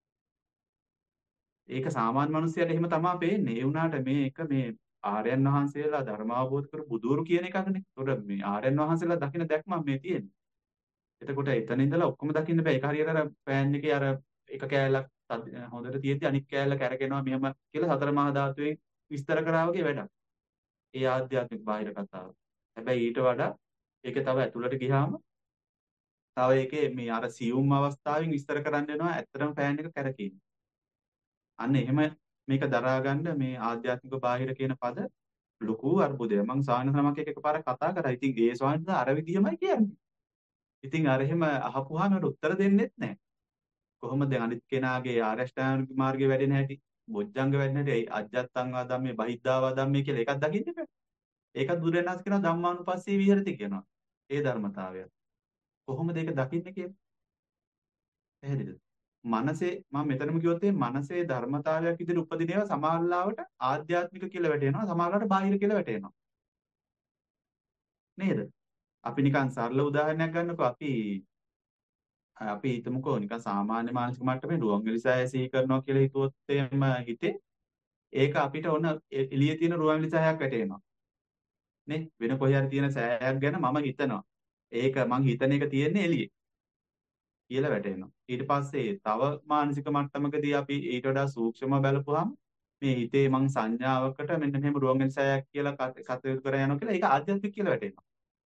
ඒක සාමාන්‍ය මිනිස්සුන්ට එහෙම තමයි පේන්නේ. ඒ වුණාට මේ එක මේ ආර්යයන් වහන්සේලා ධර්ම අවබෝධ කර බුදුරු කියන එකනේ. ඒතකොට මේ ආර්යයන් වහන්සේලා දකින්න දැක්මක් මේ තියෙන්නේ. එතකොට එතන ඉඳලා ඔක්කොම දකින්න බෑ. ඒක හරියට අර පෑන් එකේ අර එක කෑල්ලක් තද- හොඳට තියෙද්දි අනිත් කෑල්ල කැරකෙනවා මෙහෙම කියලා සතර මහා ධාතුවෙන් විස්තර කරා වගේ වැඩක්. ඒ ආධ්‍යාත්මික බාහිර කතාව. හැබැයි ඊට වඩා ඒකේ තව ඇතුළට ගියාම තව ඒකේ මේ අර සියුම් අවස්ථාවෙන් විස්තර කරන්න වෙනවා ඇත්තටම පෑන් එක කැරකෙන්නේ. අන්න එහෙම මේක දරා ගන්න මේ ආධ්‍යාත්මික බාහිර කියන පද ලොකු අර්බුදයක්. මං ස්වාමීන් නමක් එක්ක එකපාරක් කතා කරා. ඉතින් ඒ ස්වාමීන් වහන්සේ අර විදිහමයි කියන්නේ. ඉතින් අර එහෙම අහපුවාම ඒකට උත්තර දෙන්නෙත් නැහැ. කොහොමද දැන් අනිත් කෙනාගේ ආරෂ්ඨාංගික මාර්ගේ වැඩෙන හැටි, බොජ්ජංග වැඩෙන හැටි, ඒ අජ්ජත්තං වා ධම්මේ, බහිද්ධා වා ධම්මේ කියලා එකක් දකින්න බෑ. ඒකත් බුදුරජාණන් කියනවා ධම්මානුපස්සී විහෙරති කියනවා. ඒ ධර්මතාවය. කොහොමද ඒක දකින්නේ කියලා? පැහැදිලිද? මනසේ මම මෙතනම කිව්වොත් මේ මනසේ ධර්මතාවයක් විදිහට උපදින ඒවා සමාල්ලාවට ආධ්‍යාත්මික කියලා වැටෙනවා, සමාල්ලාවට බාහිර කියලා වැටෙනවා. නේද? අපි නිකන් සරල උදාහරණයක් ගන්නකො අපි අපි හිතමුකෝ නිකන් සාමාන්‍ය මානසික මට්ටමේ රුවන්වැලි සෑය සිහි කරනවා කියලා හිතුවොත් එහෙම හිතේ ඒක අපිට ඔන්න එ- එළියේ තියෙන රුවන්වැලි සෑයක් වැටෙනවා නේ වෙන කොහේ හරි තියෙන සෑයක් ගැන මම හිතනවා ඒක මං හිතන එක තියෙන්නේ එළියේ කියලා වැටෙනවා ඊට පස්සේ තව මානසික මට්ටමකදී අපි ඊට වඩා සූක්ෂම බලපුවාම මේ හිතේ මං සංඥාවකට මෙන්න මෙහෙම රුවන්වැලි සෑයක් කියලා කත- කටයුතු කර යනවා කියලා ඒක ආධ්‍යාත්මික කියලා වැටෙනවා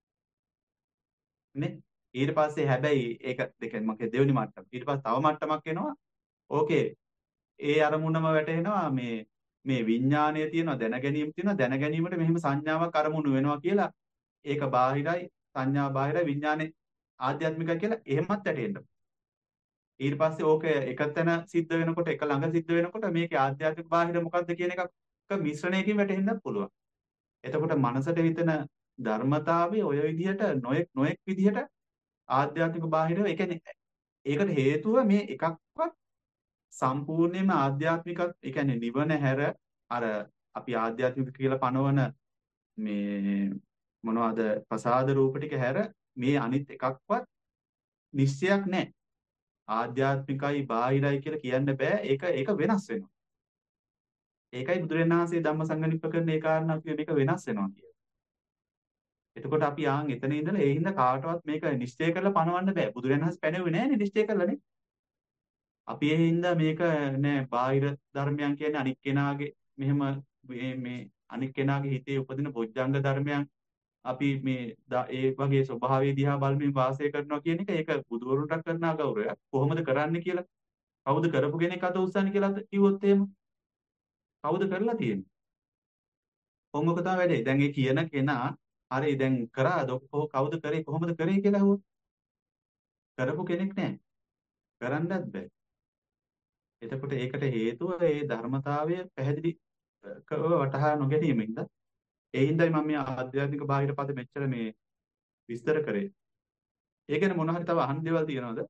නේ ඊට පස්සේ හැබැයි ඒක දෙක මගේ දෙවෙනි මට්ටම ඊට පස්සේ තව මට්ටමක් එනවා ඕකේ ඒ අරමුණම වැටෙනවා මේ මේ විඥානය තියෙනවා දැන ගැනීම තියෙනවා දැන ගැනීමට මෙහෙම සංඥාවක් අරමුණු වෙනවා කියලා ඒක බාහිරයි සංඥා බාහිරයි විඥානේ ආධ්‍යාත්මිකයි කියලා එහෙමත් වැටෙන්න. ඊට පස්සේ ඕක එකතැන සිද්ධ වෙනකොට එක ළඟ සිද්ධ වෙනකොට මේකේ ආධ්‍යාත්මික බාහිර මොකක්ද කියන එකක් මිශ්‍රණයකින් වැටෙන්නත් පුළුවන්. එතකොට මනසට හිතෙන ධර්මතාවයේ ඔය විදිහට නොයෙක් නොයෙක් විදිහට ආධ්‍යාත්මික බාහිර ඒ කියන්නේ ඒකට හේතුව මේ එකක්වත් සම්පූර්ණයෙන්ම ආධ්‍යාත්මික ඒ කියන්නේ නිවන හැර අර අපි ආධ්‍යාත්මික කියලා පනවන මේ මොනවද ප්‍රසාද රූප ටික හැර මේ අනිත් එකක්වත් නිශ්චයක් නැහැ. ආධ්‍යාත්මිකයි බාහිරයි කියලා කියන්න බෑ. ඒක ඒක වෙනස් වෙනවා. ඒකයි බුදුරජාණන් වහන්සේ ධම්මසංගණිප්ප කරන ඒ කාරණා කිව්වේ මේක වෙනස් වෙනවා කියලා. එතකොට අපි ආන් එතන ඉඳලා ඒ හින්දා කාටවත් මේක නිශ්චය කරලා පනවන්න බෑ. බුදුරජාණන් වහන්සේ පැනෙන්නේ නෑනේ නිශ්චය කරලානේ. අපි ඒ හින්දා මේක නෑ බාහිර ධර්මයන් කියන්නේ අනික් කෙනාගේ මෙහෙම මේ මේ අනික් කෙනාගේ හිතේ උපදින බොජ්ජංග ධර්මයන් අපි මේ ද- ඒ වගේ ස්වභාවය දිහා බලමින් වාසය කරනවා කියන එක ඒක බුදුවරුන්ට කරන අගෞරවයක්. කොහොමද කරන්නේ කියලා කවුද කරපු කෙනෙක් අත උස්සන්නේ කියලා කිව්වොත් එහෙම කවුද කරලා තියෙන්නේ? කොහොමක තමයි වැඩේ. දැන් ඒ කියන කෙනා හරි දැන් කරාද ඔක්කො කවුද කරේ කොහොමද කරේ කියලා අහුවොත් කරපු කෙනෙක් නැහැ. කරන්නත් බෑ. එතකොට ඒකට හේතුව ඒ ධර්මතාවය පැහැදිලි කරව වටහා නොගැනීමෙන්ද ඒ හින්දායි මම මේ ආධ්‍යාත්මික බාහිර පද මෙච්චර මේ විස්තර කරේ. ඒ ගැන මොන හරි තව අහන්න දේවල් තියෙනවද?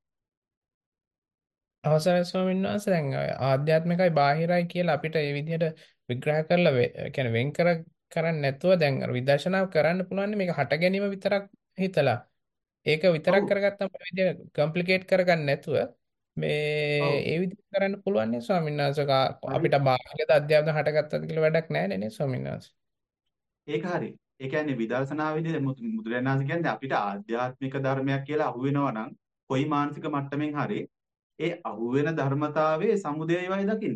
අවසරයි ස්වාමීන් වහන්සේ දැන් ඔය ආධ්‍යාත්මිකයි බාහිරයි කියලා අපිට ඒ විදිහට විග්‍රහ කරලා වේ- කියන්නේ වෙන් කර කරන්නේ නැතුව දැන් අර විදර්ශනා කරන්න පුළුවන් මේක හට ගැනීම විතරක් හිතලා ඒක විතරක් ඔව් කරගත්තම මේ විදිහ කම්ප්ලිකේට් කරගන්න නැතුව මේ ඔව් ඒ විදිහ කරන්න පුළුවන් නේ ස්වාමීන් වහන්සේ කා- හරි අපිට බාහිර අධ්‍යාපන හටගත්තද කියලා වැඩක් නැහැ නේ ස්වාමීන් වහන්සේ. ඒක හරි. ඒ කියන්නේ විදර්ශනාවේදී දැන් මුතු- බුදුරජාණන් වහන්සේ කියන්නේ අපිට ආධ්‍යාත්මික ධර්මයක් කියලා අහුවෙනවා නම් කොයි මානසික මට්ටමින් හරි ඒ අහුවෙන ධර්මතාවයේ සමුදේයවයි දකින්න.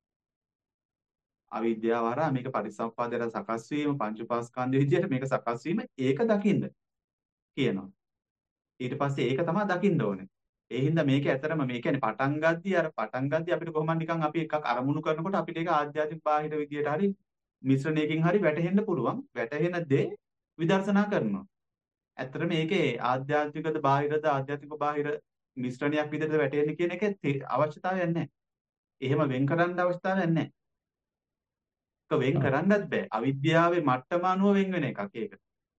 අවිද්‍යාව හරහා මේක පරිසම්පාදයට සකස් වීම පංච උපාස්කන්ධ විදියට මේක සකස් වීම ඒක දකින්න කියනවා. ඊට පස්සේ ඒක තමයි දකින්න ඕනේ. ඒ හින්දා මේක ඇතරම මේ කියන්නේ පටන් ගද්දී අර පටන් ගද්දී අපිට කොහොමද නිකන් අපි එකක් අරමුණු කරනකොට අපිට ඒක ආධ්‍යාත්මික බාහිර විදියට හරි මිශ්‍රණයකින් හරි වැටහෙන්න පුළුවන්. වැටහෙන දේ විදර්ශනා කරනවා. ඇත්තට මේකේ ආධ්‍යාත්මිකද බාහිරද ආධ්‍යාත්මික බාහිර මිශ්‍රණයක් විදිහට වැටෙන්න කියන එක තේ- අවශ්‍යතාවයක් නැහැ. එහෙම වෙන් කරන්න අවශ්‍යතාවයක් නැහැ. ඒක වෙන් ආ. කරන්නත් බෑ. අවිද්‍යාවේ මට්ටම අනුව වෙන් වෙන එකක් ඒක.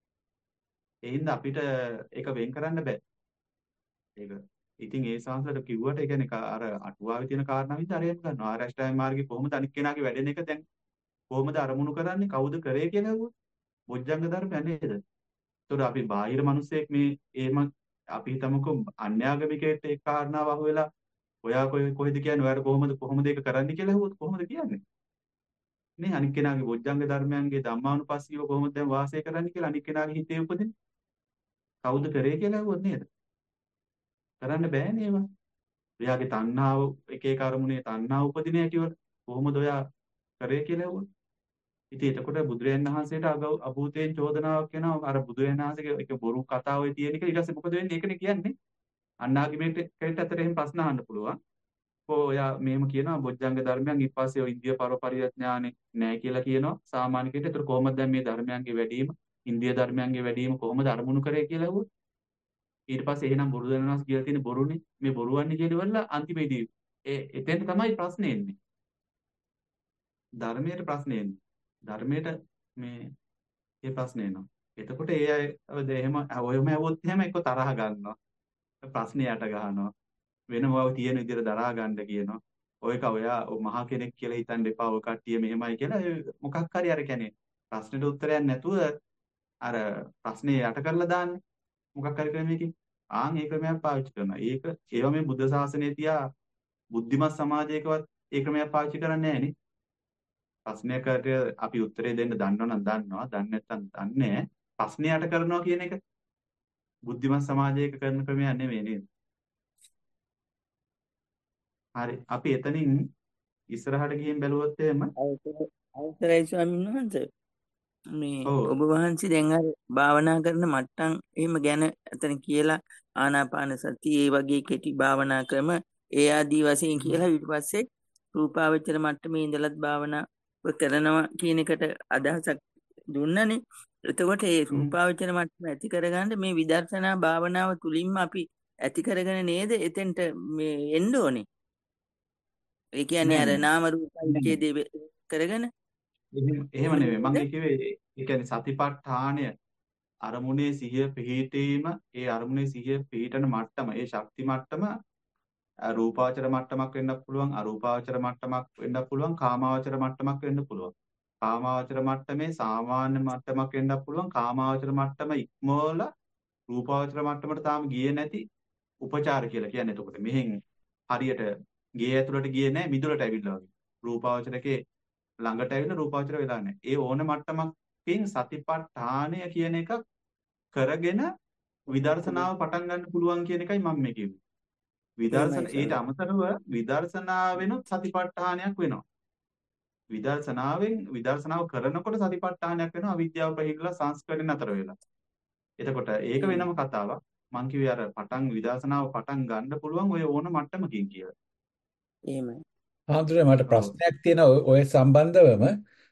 ඒ හින්දා අපිට ඒක වෙන් කරන්න බෑ. ඒක. ඉතින් ඒ සංසලට කිව්වට ඒ කියන්නේ කා- අර අටුවාවේ තියෙන කාරණා විදිහට අරගෙන ගන්නවා. ආර්ය අෂ්ටාංග මාර්ගේ කොහොමද අනික් කෙනාගේ වැඩෙන එක දැන් කොහොමද අරමුණු කරන්නේ? කවුද කරේ කියලා ඇහුවොත් බොජ්ජංග ධර්ම නේද? ඒතකොට අපි බාහිර මිනිස්සෙක් මේ එහෙම අපි හිතමුකෝ අන්‍යාගමිකයෙක්ට ඒ කාරණාව අහුවෙලා ඔයා කොහෙ කොහෙද කියන්නේ ඔයාලා කොහොමද කොහොමද ඒක කරන්නේ කියලා ඇහුවොත් කොහොමද කියන්නේ? නේ අනික් කෙනාගේ බොජ්ජංග ධර්මයන්ගේ ධම්මානුපස්සීව කොහොමද දැන් වාසය කරන්නේ කියලා අනික් කෙනාගේ හිතේ උපදින්නේ? කවුද කරේ කියලා ඇහුවොත් නේද? කරන්න බෑනේ ඒවා. එයාගේ තණ්හාව එක එක අරමුණේ තණ්හාව උපදින හැටිවල කොහොමද ඔයා කරේ කියලා ඇහුවොත්? ඉතින් එතකොට බුදුරජාණන් වහන්සේට අග- අභූතයෙන් චෝදනාවක් එනවා අර බුදුරජාණන් වහන්සේගේ එක බොරු කතාවේ තියෙන එක ඊට පස්සේ මොකද වෙන්නේ? ඒකනේ කියන්නේ. අන්නාගිමේට කෙනෙක්ට අතර එහෙම ප්‍රශ්න අහන්න පුළුවන්. කො ඔයා මෙහෙම කියනවා බොජ්ජංග ධර්මයන් ඊට පස්සේ ඔය ඉන්දිය පරපරිඥානෙ නැහැ කියලා කියනවා සාමාන්‍ය කෙනෙක්ට. ඒතර කොහොමද දැන් මේ ධර්මයන්ගේ වැඩිම ඉන්දිය ධර්මයන්ගේ වැඩිම කොහොමද අරමුණු කරේ කියලා ඇහුවොත් ඊට පස්සේ එහෙනම් බොරු දනනස් කියලා තියෙන බොරුනේ මේ බොරුවන්නේ කියලා ඉවරලා අන්තිමේදී ඒ එතෙන් තමයි ප්‍රශ්නේ එන්නේ. ධර්මයට ප්‍රශ්නේ එන්නේ. ධර්මයට මේ ඒ ප්‍රශ්නේ එනවා. එතකොට ඒ අය එහෙම ඔයම ඇහුවොත් එහෙම එක්ක තරහ ගන්නවා. ප්‍රශ්නේ යට ගහනවා. වෙනම තියෙන විදිහට දරා ගන්න කියනවා. ඔයක ඔයා මහා කෙනෙක් කියලා හිතන්න එපා. ඔය කට්ටිය මෙහෙමයි කියලා ඒ මොකක් හරි අර කියන්නේ ප්‍රශ්නෙට උත්තරයක් නැතුව අර ප්‍රශ්නේ යට කරලා දාන්නේ. මොකක් හරි ක්‍රමයකින්. ආන් ඒ ක්‍රමයක් පාවිච්චි කරනවා. ඒක ඒවා මේ බුද්ධ ශාසනයේ තියා බුද්ධිමත් සමාජයකවත් ඒ ක්‍රමයක් පාවිච්චි කරන්නේ නැහැ නේ. ප්‍රශ්නයකට අපි උත්තරේ දෙන්න දන්නවනම් දන්නවා. දන්නේ නැත්නම් දන්නේ නැහැ. ප්‍රශ්නේ යට කරනවා කියන එක බුද්ධිමත් සමාජයක කරන ක්‍රමයක් නෙවෙයි නේද? හරි. අපි එතනින් ඉස්සරහට ගිහින් බැලුවොත් එහෙම අවසරයි අවසරයි ස්වාමීන් වහන්සේ. මේ ඔව් ඔබ වහන්සේ දැන් අර භාවනා කරන මට්ටම් එහෙම ගැන එතන කියලා ආනාපාන සතිය ඒ වගේ කෙටි භාවනා ක්‍රම ඒ ආදී වශයෙන් කියලා ඊට පස්සේ රූපාවචර මට්ටමේ ඉඳලත් භාවනා කරනවා කියන එකට අදහසක් දුන්නනේ. එතකොට ඒ හ්ම්. රූපාවචර මට්ටම ඇති කරගන්න මේ විදර්ශනා භාවනාව තුලින්ම අපි ඇති කරගෙන නේද එතෙන්ට මේ එන්න ඕනේ. ඒ කියන්නේ නෑ අර නෑ. නාම රූප නෑ. විච්ඡේදේ කරගෙන එහෙම එහෙම එහෙම නෙමෙයි. මම නේද? ඒ කිව්වේ ඒ කියන්නේ සතිපට්ඨානය අරමුණේ සිහිය පිහිටීම ඒ අරමුණේ සිහිය පිහිටන මට්ටම ඒ ශක්ති මට්ටම අ, රූපාවචර මට්ටමක් වෙන්නත් පුළුවන් අරූපාවචර මට්ටමක් වෙන්නත් පුළුවන් කාමාවචර මට්ටමක් වෙන්න පුළුවන්. කාමාවචර මට්ටමේ සාමාන්‍ය මට්ටමක් වෙන්නත් පුළුවන් කාමාවචර මට්ටම ඉක්මවලා රූපාවචර මට්ටමට තාම ගියේ නැති උපචාර කියලා කියන්නේ. එතකොට මෙහෙන් හරියට ගේ ඇතුළට ගියේ නැහැ මිදුලට ඇවිල්ලා වගේ. රූපාවචරකේ ළඟට ඇවිල්ලා රූපාවචර වෙලා නැහැ. ඒ ඕන මට්ටමකින් සතිපට්ඨානය කියන එක කරගෙන විදර්ශනාව පටන් ගන්න පුළුවන් කියන එකයි මම මේ කිව්වේ. විදර්ශන එහෙමයි ඊට ස්වාමීන් අමතරව විදර්ශනාවෙනුත් සතිපට්ඨානයක් වෙනවා. විදර්ශනාවෙන් විදර්ශනාව කරනකොට සතිපට්ඨානයක් වෙනවා අවිද්‍යාව ප්‍රහීනලා සංස්කරණ නතර වෙලා. එතකොට ඒක එහෙමයි වෙනම කතාවක්. මං කිව්වේ අර පටන් විදර්ශනාව පටන් ගන්න පුළුවන් ඔය ඕන මට්ටමකින් කියලා. එහෙමයි ආන්දරේ මට ඔව්. ප්‍රශ්නයක් තියෙනවා ඔය ඔය සම්බන්ධවම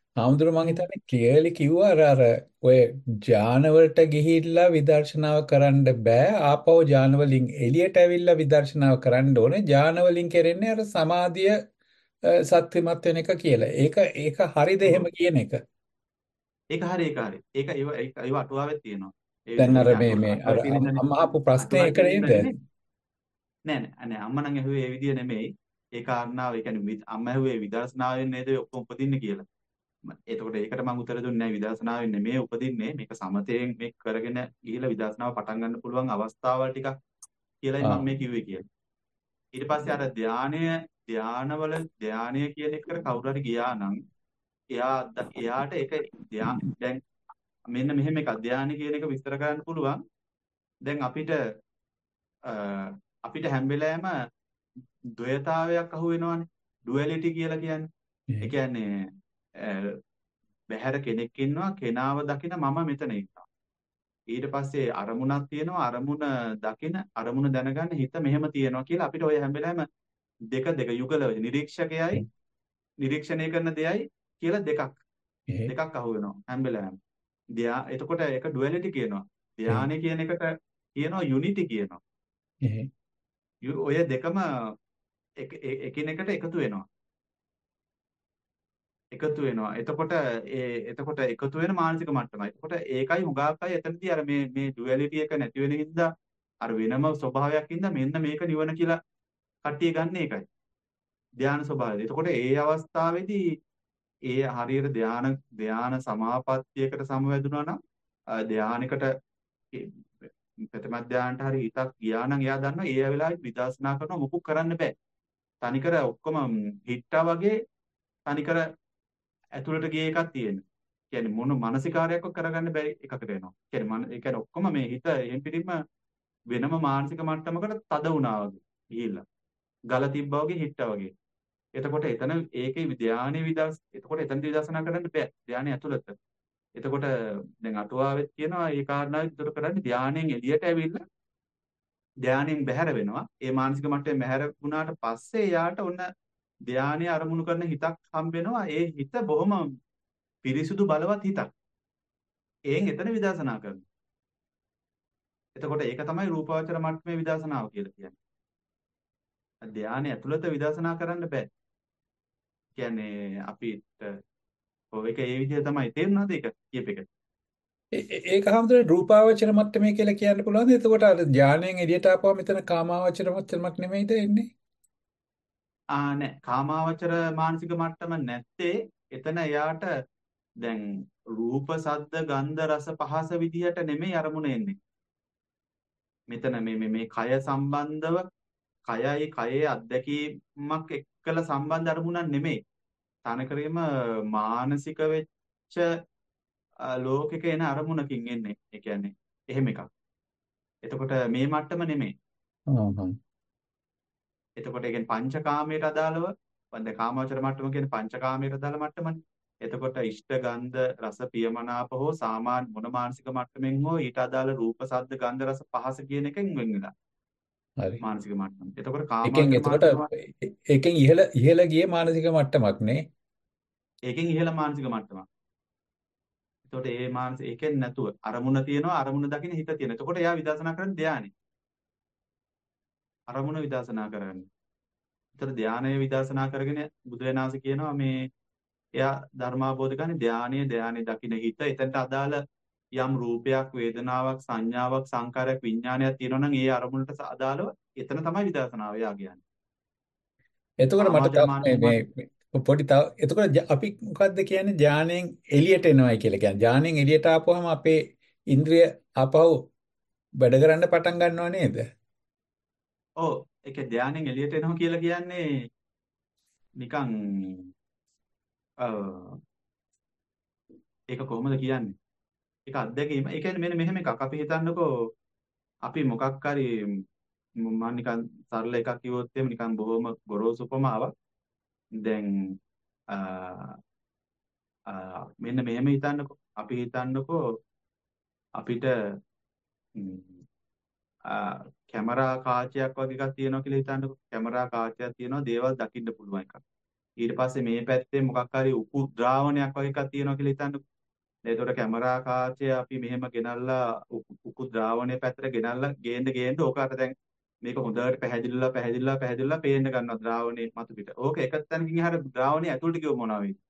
ආමුදුර මං හිතන්නේ ක්ලියර්ලි කිව්වා අර අර ඔය ධාන වලට ගිහිල්ලා විදර්ශනාව කරන්න බෑ. ආපහු ධාන වලින් එළියට ඇවිල්ලා විදර්ශනාව කරන්න ඕනේ. ධාන වලින් කරන්නේ අර සමාධිය අ, සත්‍යමත් වෙන එක කියලා. ඒක ඒක හරිද එහෙම ඔව්. කියන එක? ඒක හරි ඒක හරි. ඒක ඒව ඒක ඒව අටුවාවෙත් තියෙනවා. ඒ දැන් විදිහට අර ඒ කියන්නේ මේ අටුව මේ අර අටුවාවේ තියෙන අම්- හින්දානේ. අම්මා අහපු ප්‍රශ්නේ අටුවාවේ ඒක තියෙන නේද? හින්දානේ නේ. නෑ නෑ නෑ අම්මා නම් ඇහුවේ ඒ විදිහ නෙමෙයි. ඒ කාරණාව ඒ කියන්නේ විද- අම්මා ඇහුවේ විදර්ශනාවෙන් නේද ඔක්කොම උපදින්නේ කියලා. ම- එතකොට ඒකට මම උත්තර දුන්නේ නැහැ විදර්ශනාවෙන් නෙමෙයි උපදින්නේ මේක සමතයෙන් මේ කරගෙන ගිහිල්ලා විදර්ශනාව පටන් ගන්න පුළුවන් අවස්ථාවල් ටිකක් කියලායි ආ මම මේ කිව්වේ කියලා. ඊට පස්සේ අර ධානය ධානවල ධානය කියන එකට කවුරු හරි ගියා නම් එයා ද- එයාට ඒක ධා- දැන් මෙන්න මෙහෙම එකක් ධානය කියන එක විස්තර කරන්න පුළුවන්. දැන් අපිට අ, අපිට හැම වෙලාවෙම ද්වයතාවයක් අහු වෙනවානේ. ඩුවැලිටි කියලා කියන්නේ. ඒ එහෙ. කියන්නේ අ, බහැර කෙනෙක් ඉන්නවා කෙනාව දකින මම මෙතන ඉන්නවා. ඊට පස්සේ අරමුණක් තියෙනවා අරමුණ දකින අරමුණ දැනගන්න හිත මෙහෙම තියෙනවා කියලා අපිට ඔය හැම වෙලාවෙම දෙක දෙක යුගල නිරීක්ෂකයයි නිරීක්ෂණය කරන දෙයයි කියලා දෙකක් එහෙ. දෙකක් අහු වෙනවා හැම වෙලාවෙම. ධ්‍යා එතකොට ඒක ඩුවැලිටි කියනවා. එහෙ. ධානය කියන එකට කියනවා යුනිටි කියනවා. එහෙ. යු- ඔය දෙකම එක- එ- එකිනෙකට එකතු වෙනවා. එකතු වෙනවා. එතකොට ඒ එතකොට එකතු වෙන මානසික මට්ටමයි. එතකොට ඒකයි හුඟාකයි එතනදී අර මේ මේ ඩුවැලිටි එක නැති වෙන හින්දා අර වෙනම ස්වභාවයක් හින්දා මෙන්න මේක නිවන කියලා කට්ටිය ගන්න ඒකයි. ධානය ස්වභාවය. එතකොට ඒ අවස්ථාවේදී ඒ හරියට ධාන ධාන සමාපත්තියකට සමවැදුනා නම් අ, ධානයකට ඒ ප්‍රථම ධානයට හරි හිතක් ගියා නම් එයා දන්නවා ඒ වෙලාවෙත් විදර්ශනා කරනවා මොකුත් කරන්න බෑ. තනිකර ඔක්කොම හිට්ටා වගේ තනිකර ඇතුළට ගිය එකක් තියෙනවා. කියන්නේ මොන මානසිකාරයක්වත් කරගන්න බැරි එකකට එනවා. කියන්නේ මන ඒ කියන්නේ ඔක්කොම මේ හිත එහෙම් පිටින්ම වෙනම මානසික මට්ටමකට තද වුණා වගේ ගිහිල්ලා. ගල තිබ්බා වගේ හිට්ටා වගේ. එතකොට එතන ඒකේ ධානයේ විදර්ශ එතකොට එතනදී විදර්ශනා කරන්න බෑ. ධානයේ ඇතුළත. එතකොට දැන් අටුවාවෙත් කියනවා ඒ කාරණාව විතර කරන්නේ ධානයෙන් එළියට ඇවිල්ලා ධානයෙන් බැහැර වෙනවා. ඒ මානසික මට්ටමේ බැහැර වුණාට පස්සේ යාට ඔන්න ධානය අරමුණු කරන හිතක් හම්බ වෙනවා. ඒ හිත බොහොම පිරිසුදු බලවත් හිතක්. එයෙන් එතන විදර්ශනා කරනවා. එතකොට ඒක තමයි රූපාවචර මට්ටමේ විදර්ශනාව කියලා කියන්නේ. ධානය ඇතුළත විදර්ශනා කරන්න බෑ. කියන්නේ අපිට ඔය ඒක ඒ විදිහ තමයි තේරුණාද ඒක කියප එක. ඒ- ඒ- ඒක හැමදේම රූපාවචර මට්ටමේ කියලා කියන්න පුළුවන්ද? එතකොට අර ධානයෙන් එළියට ආපුවම මෙතන කාමාවචර මට්ටමක් නෙමෙයිද එන්නේ? ආ නෑ කාමාවචර මානසික මට්ටම නැත්තේ එතන එයාට දැන් රූප සද්ද ගන්ධ රස පහස විදිහට නෙමෙයි අරමුණ එන්නේ. මෙතන මේ මේ මේ කය සම්බන්ධව කයයි කයේ අත්දැකීමක් එක්කලා සම්බන්ධ අරමුණක් නෙමෙයි. තනකරේම මානසික වෙච්ච අ, ලෝකෙක එන අරමුණකින් එන්නේ. ඒ කියන්නේ එහෙම එකක්. එතකොට මේ මට්ටම නෙමෙයි. ආ හා. එතකොට ඒ කියන්නේ පංචකාමයට අදාළව වන්ද කාමාවචර මට්ටම කියන්නේ පංචකාමයට අදාළ මට්ටමනේ. එතකොට ඉෂ්ඨ ගන්ධ රස පියමනාප හෝ සාමාන්‍ය මොන මානසික මට්ටමින් හෝ ඊට අදාළ රූප ශබ්ද ගන්ධ රස පහස කියන එකෙන් වෙන් වෙලා හරි. මානසික මට්ටම. එතකොට එකෙන් කාමාවචර එතකොට මානසික මට්ටම ඒ- ඒකෙන් ඉහළ ඉහළ ගියේ මානසික මට්ටමක් නේ. ඒකෙන් ඉහළ මානසික මට්ටමක්. එතකොට ඒ මානසික ඒකෙන් නැතුව අරමුණ තියෙනවා අරමුණ දකින්න හිත තියෙනවා. එතකොට එයා විදර්ශනා කරන්නේ ධානය. අරමුණ විදර්ශනා කරන්නේ. එතකොට ධානය විදර්ශනා කරගෙන බුදුරණාහි කියනවා මේ එයා ධර්මාබෝධ කරන්නේ ධානයේ ධානයේ දකින්න හිත එතනට අදාළ යම් රූපයක් වේදනාවක් සංඥාවක් සංකාරයක් විඥානයක් තියෙනවා නම් ඒ අරමුණට ස- අදාළව එතන තමයි විදර්ශනාව එයා කියන්නේ. එතකොට මට කාමාවචර තව මේ මානසික මේ මේ පොඩි තව එතකොට ජ- අපි මොකද්ද කියන්නේ ධානයෙන් එළියට එනවයි කියලා කියන්නේ. ධානයෙන් එළියට ආපුවම අපේ ඉන්ද්‍රිය ආපහු වැඩ කරන්න පටන් ගන්නව නේද? ඔව් ඒක ධානයෙන් එළියට එනවා කියලා කියන්නේ නිකන් අ, ඒක කොහොමද කියන්නේ? ඒක අත්දැකීම. ඒ කියන්නේ මෙන්න මෙහෙම එකක්. අපි හිතන්නකෝ අපි මොකක් හරි ම- මම නිකන් සරල එකක් කිව්වොත් එහෙම නිකන් බොහොම ගොරෝසු උපමාවක්. දැන් අ, අ, මෙන්න මෙහෙම හිතන්නකෝ. අපි හිතන්නකෝ අපිට ම්, අ, කැමරා කාචයක් වගේ එකක් තියෙනවා කියලා හිතන්නකෝ. කැමරා කාචයක් තියෙනවා දේවල් දකින්න පුළුවන් එකක්. ඊට පස්සේ මේ පැත්තේ මොකක් හරි උකු ද්‍රාවණයක් වගේ එකක් තියෙනවා කියලා හිතන්නකෝ. එතකොට කැමරා කාචය අපි මෙහෙම ගෙනල්ලා උකු උකු ද්‍රාවණය පැත්තට ගෙනල්ලා ගේන්න ගේන්න ඕකට දැන් මේක හොඳට පැහැදිලිලා පැහැදිලිලා පැහැදිලිලා පේන්න ගන්නවා ද්‍රාවණේ මතු පිට. ඕක එක තැනකින් එහාට ද්‍රාවණේ ඇතුළට ගියොත් මොනවා වෙයිද?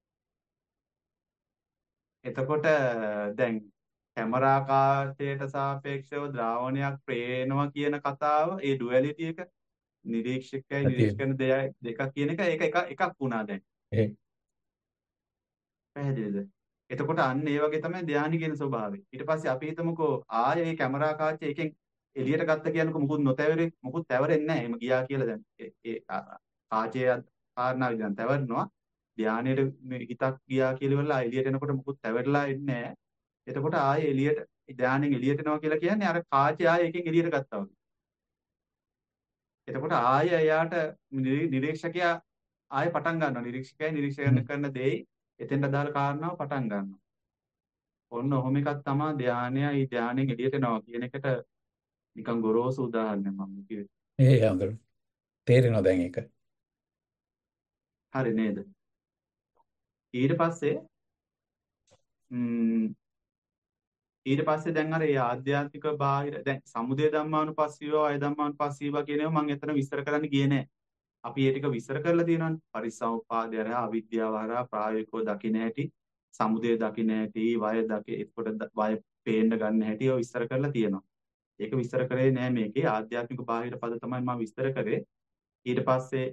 එතකොට දැන් කැමරා කාචයට සාපේක්ෂව ද්‍රාවණයක් පේනවා කියන කතාව ඒ ඩුවැලිටි එක නිරීක්ෂකයි නිරීක්ෂකන දෙක කියන එක ඒක එක එකක් වුණා දැන්. පැහැදිලිද? එතකොට අන්න ඒ වගේ තමයි ධානය කියන ස්වභාවය. ඊට පස්සේ අපි හිතමුකෝ ආයේ මේ කැමරා කාචය එකෙන් එළියට ගත්ත කියනකො මුකුත් නොතැවරේ මුකුත් තැවරෙන්නේ නැහැ. එහෙම ගියා කියලා දැන් ඒ කාචයේ කාරණා විදිහට තැවරනවා. ධානයට හිතක් ගියා කියලා ඉවරලා එළියට එනකොට මුකුත් තැවරලා එන්නේ නැහැ. එතකොට ආයේ එළියට ධානයෙන් එළියට එනවා කියලා කියන්නේ අර කාචය ආයේ එකෙන් එළියට ගත්තා වගේ. එතකොට ආයේ එයාට නිරීක්ෂකයා ආයේ පටන් ගන්නවා. නිරීක්ෂකයා නිරීක්ෂණය කරන දෙයි එතෙන්ට අදාළ කාරණාව පටන් ගන්නවා. ඔන්න ඔහොම එකක් තමයි ධානයයි ධානයෙන් එළියට එනවා කියන එකට නිකන් ගොරෝසු උදාහරණයක් මම කිව්වේ. ඒ හඳුන. තේරෙනවා දැන් ඒක. හරි නේද? ඊට පස්සේ ම්ම් ඊට පස්සේ දැන් අර ඒ ආධ්‍යාත්මික බාහිර දැන් සමුදය ධම්මානුපස්සීව අය ධම්මානුපස්සීව කියන ඒවා මම එතන විස්තර කරන්න ගියේ නෑ. අපි ඒ ටික විස්තර කරලා තියෙනවානේ. පරිසම්පාදය හරහා අවිද්‍යාව හරහා ප්‍රායෝගිකව දකින්න හැටි, සමුදය දකින්න හැටි, වය දකි එතකොට වය පේන්න ගන්න හැටි ඒවා විස්තර කරලා තියෙනවා. ඒක විස්තර කරේ නෑ මේකේ ආධ්‍යාත්මික බාහිර පද තමයි මම විස්තර කරේ. ඊට පස්සේ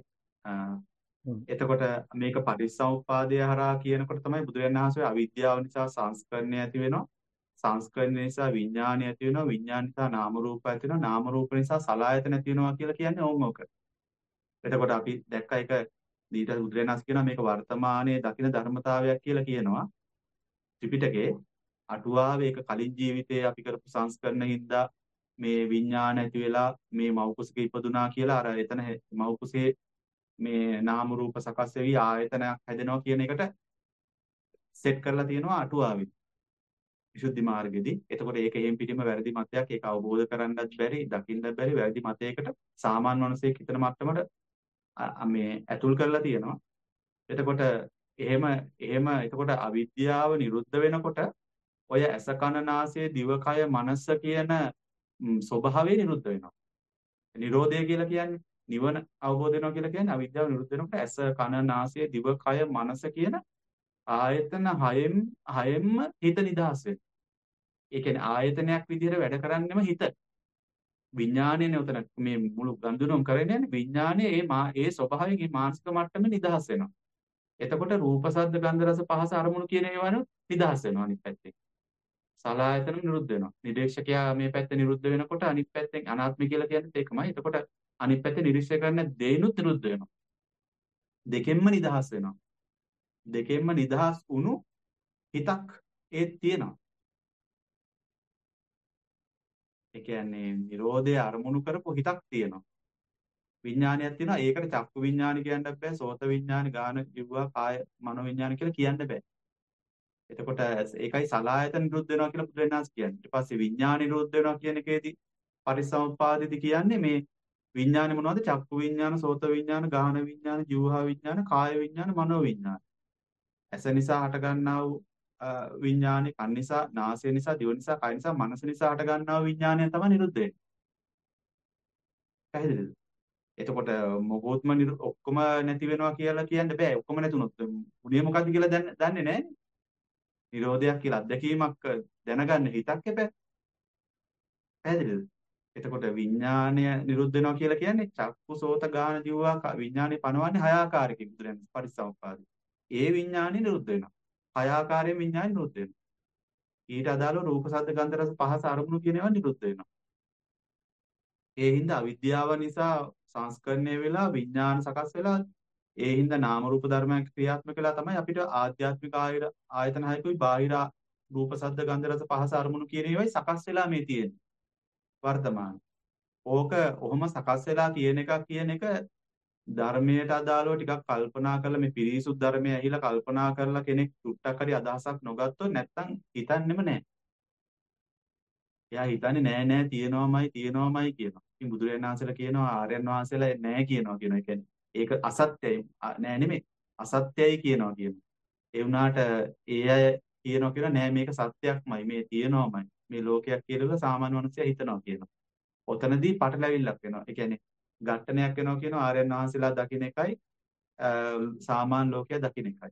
එතකොට මේක පටිච්චසමුප්පාදය හරහා කියනකොට තමයි බුදුරජාණන් වහන්සේ අවිද්‍යාව නිසා සංස්කරණය ඇති වෙනවා. සංස්කරණය නිසා විඥානය ඇති වෙනවා. විඥාන නිසා නාම රූප ඇති වෙනවා. නාම රූප නිසා සලආයතන ඇති වෙනවා කියලා කියන්නේ ඕම ඔක. එතකොට අපි දැක්ක එක දීට බුදුරජාණන් වහන්සේ කියනවා මේක වර්තමානයේ දකින ධර්මතාවයක් කියලා කියනවා. ත්‍රිපිටකේ අටුවාවේ ඒක කලින් ජීවිතයේ අපි කරපු සංස්කරණ හින්දා මේ විඥාන ඇති වෙලා මේ මෞකුසක ඉපදුනා කියලා අර එතන මෞකුසේ මේ නාම රූප සකස් වෙවි ආයතනයක් හැදෙනවා කියන එකට සෙට් කරලා තියෙනවා අටුවාවේ විසුද්ධි මාර්ගෙදී. එතකොට ඒක එහෙම් පිටින්ම වැරදි මතයක්. ඒක අවබෝධ කරගන්නත් බැරි, දකින්නත් බැරි වැරදි මතයකට සාමාන්‍ය මිනිසෙක් හිතන මට්ටමට මේ ඇතුල් කරලා තියෙනවා. එතකොට එහෙම එහෙම එතකොට අවිද්‍යාව නිරුද්ධ වෙනකොට ඔය ඇස කන නාසය දිවකය මනස කියන ස්වභාවය නිරුද්ධ වෙනවා. නිරෝධය කියලා කියන්නේ නිවන අවබෝධ වෙනවා කියලා කියන්නේ අවිද්‍යාව නිරුද්ධ වෙනකොට ඇස කන නාසය දිවකය මනස කියන ආයතන හයෙන් හයෙන්ම හිත නිදහස් වෙනවා. ඒ කියන්නේ ආයතනයක් විදිහට වැඩ කරන්නෙම හිත. විඥානයනේ උතන මේ මුළු ගන්දුනම කරන්නේ විඥානයේ ඒ ඒ ස්වභාවයෙන් මේ මානසික මට්ටමේ නිදහස් වෙනවා. එතකොට රූප ශබ්ද ගන්ධ රස පහස අරමුණු කියන ඒවාන නිදහස් වෙනවා අනිත් පැත්තේ. සලආයතන නිරුද්ධ වෙනවා. නිරීක්ෂකයා මේ පැත්තේ නිරුද්ධ වෙනකොට අනිත් පැත්තෙන් අනාත්මය කියලා කියන්නේ ඒකමයි. එතකොට අනිත් පැත්තේ නිරීක්ෂය කරන දේනුත් නිරුද්ධ වෙනවා. දෙකෙන්ම නිදහස් වෙනවා. දෙකෙන්ම නිදහස් වුණු හිතක් ඒත් තියෙනවා. ඒ කියන්නේ Nirodhe අරමුණු කරපු හිතක් තියෙනවා. විඥානයක් තියෙනවා. ඒකට චක්කු විඥාන කියන්න බෑ. සෝත විඥාන, ගාන, ජීවා, කාය, මනෝ විඥාන කියලා කියන්න බෑ. එතකොට ඒකයි සලආයතන නිරුද්ධ වෙනවා කියලා බුදුරජාණන් කියන්නේ. ඊට පස්සේ විඥාන නිරුද්ධ වෙනවා කියන එකේදී පරිසම්පාදෙදි කියන්නේ මේ විඥානේ මොනවද? චක්කු විඥාන, සෝත විඥාන, ගාන විඥාන, ජීවා විඥාන, කාය විඥාන, මනෝ විඥාන. ඇස නිසා හට ගන්නා වූ විඥානේ, කන් නිසා, නාසය නිසා, දිව නිසා, කය නිසා, මනස නිසා හට ගන්නා වූ විඥානය තමයි නිරුද්ධ වෙන්නේ. පැහැදිලිද? එතකොට මොකොත්ම ඔක්කොම නැති වෙනවා කියලා කියන්න බෑ. ඔක්කොම නැතුනොත් උනේ මොකද්ද කියලා දන්නේ නැහැ. නිරෝධයක් කියලා අත්දැකීමක් දැනගන්න හිතක් එපා. පැහැදිලිද? එතකොට විඥානය නිරුද්ධ වෙනවා කියලා කියන්නේ චක්කු සෝත ගාන ජීවා විඥානේ පනවන්නේ හය ආකාරයකින් බුදුරජාණන් පරිසම්පාදේ. ඒ විඥානේ නිරුද්ධ වෙනවා. හය ආකාරයෙන් විඥානේ නිරුද්ධ වෙනවා. ඊට අදාළව රූප ශබ්ද ගන්ධ රස පහස අරමුණු කියන ඒවා නිරුද්ධ වෙනවා. ඒ හින්දා අවිද්‍යාව නිසා සංස්කරණය වෙලා විඥාන සකස් වෙලා ඒ හින්දා නාම රූප ධර්මයන් ක්‍රියාත්මක වෙලා තමයි අපිට ආධ්‍යාත්මික ආයතන හයකුයි බාහිර රූප ශබ්ද ගන්ධ රස පහස අරමුණු කියන ඒවායි සකස් වෙලා මේ තියෙන්නේ වර්තමාන. ඕක ඔහොම සකස් වෙලා තියෙන එක කියන එක ධර්මයට අදාළව ටිකක් කල්පනා කරලා මේ පිරිසුදු ධර්මය ඇහිලා කල්පනා කරලා කෙනෙක් ටුට්ටක් හරි අදහසක් නොගත්තොත් නැත්තම් හිතන්නෙම නැහැ. එයා හිතන්නේ නෑ නෑ තියෙනවමයි තියෙනවමයි කියනවා. ඉතින් බුදුරජාණන් වහන්සේලා කියනවා ආර්යයන් වහන්සේලා නෑ කියනවා කියන එක. ඒක අසත්‍යයි නෑ නෙමෙයි. අසත්‍යයි කියනවා කියනවා. ඒ වුණාට ඒ අය කියනවා කියලා නෑ මේක සත්‍යයක්මයි මේ තියෙනවමයි. මේ ලෝකයක් කියලා සාමාන්‍ය මනුස්සයා හිතනවා කියනවා. ඔතනදී පටලැවිල්ලක් වෙනවා. ඒ කියන්නේ ඝට්ටනයක් වෙනවා කියනවා ආර්යයන් වහන්සේලා දකින්න එකයි සාමාන්‍ය ලෝකයා දකින්න එකයි.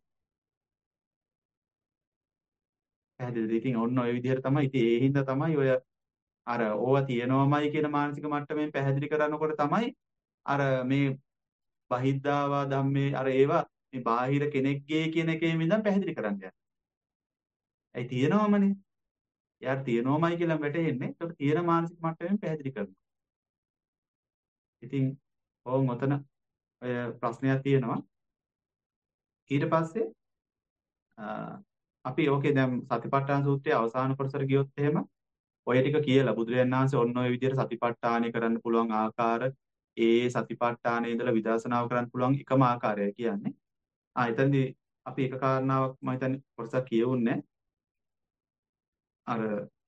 පැහැදිලිද? ඉතින් ඔන්න ඔය විදිහට තමයි. ඉතින් ඒ හින්දා තමයි ඔය අර ඕවා තියෙනවමයි කියන මානසික මට්ටමින් පැහැදිලි කරනකොට තමයි අර මේ බහිද්ධාවා ධම්මේ අර ඒවා මේ බාහිර කෙනෙක්ගේ කියන එකෙන් ඉඳන් පැහැදිලි කරන්න යනවා. ඒ තියෙනවමනේ. එයාට තියෙනවමයි කියලා වැටහෙන්නේ. ඒක තියෙන මානසික මට්ටමින් පැහැදිලි කරනවා. ඉතින් ඕම් ඔතන ඔය ප්‍රශ්නයක් තියෙනවා. ඊට පස්සේ අපි ඕකේ දැන් සතිපට්ඨාන සූත්‍රයේ අවසාන කොටසට ගියොත් එහෙම ඔය ටික කියලා බුදුරජාණන් වහන්සේ ඔන්න ඔය විදිහට සතිපට්ඨානය කරන්න පුළුවන් ආකාර ඒ සතිපට්ඨානයේ ඉඳලා විදර්ශනාව කරන්න පුළුවන් එකම ආකාරය කියන්නේ. ආ එතනදී අපි එක කාරණාවක් මම හිතන්නේ කොටසක් කියවුන්නේ අර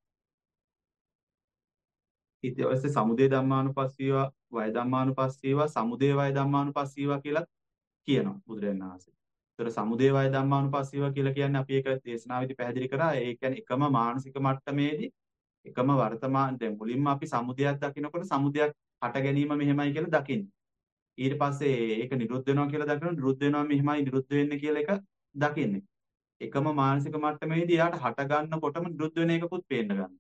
ඊට පස්සේ සමුදය ධම්මානුපස්සීවා වය ධම්මානුපස්සීවා සමුදය වය ධම්මානුපස්සීවා කියලා කියනවා බුදුරජාණන් වහන්සේ. ඒතර සමුදය වය ධම්මානුපස්සීවා කියලා කියන්නේ අපි ඒක දේශනාවේදී පැහැදිලි කරා. ඒ කියන්නේ එකම මානසික මට්ටමේදී එකම වර්තමාන දැන් මුලින්ම අපි සමුදයක් දකිනකොට සමුදයක් හට ගැනීම මෙහෙමයි කියලා දකින්නේ. ඊට පස්සේ ඒක නිරුද්ධ වෙනවා කියලා දකිනවා නිරුද්ධ වෙනවා මෙහෙමයි නිරුද්ධ වෙන්නේ කියලා එක දකින්නේ. එකම මානසික මට්ටමේදී යාට හට ගන්නකොටම නිරුද්ධ වෙන එකකුත් පේන්න ගන්නවා.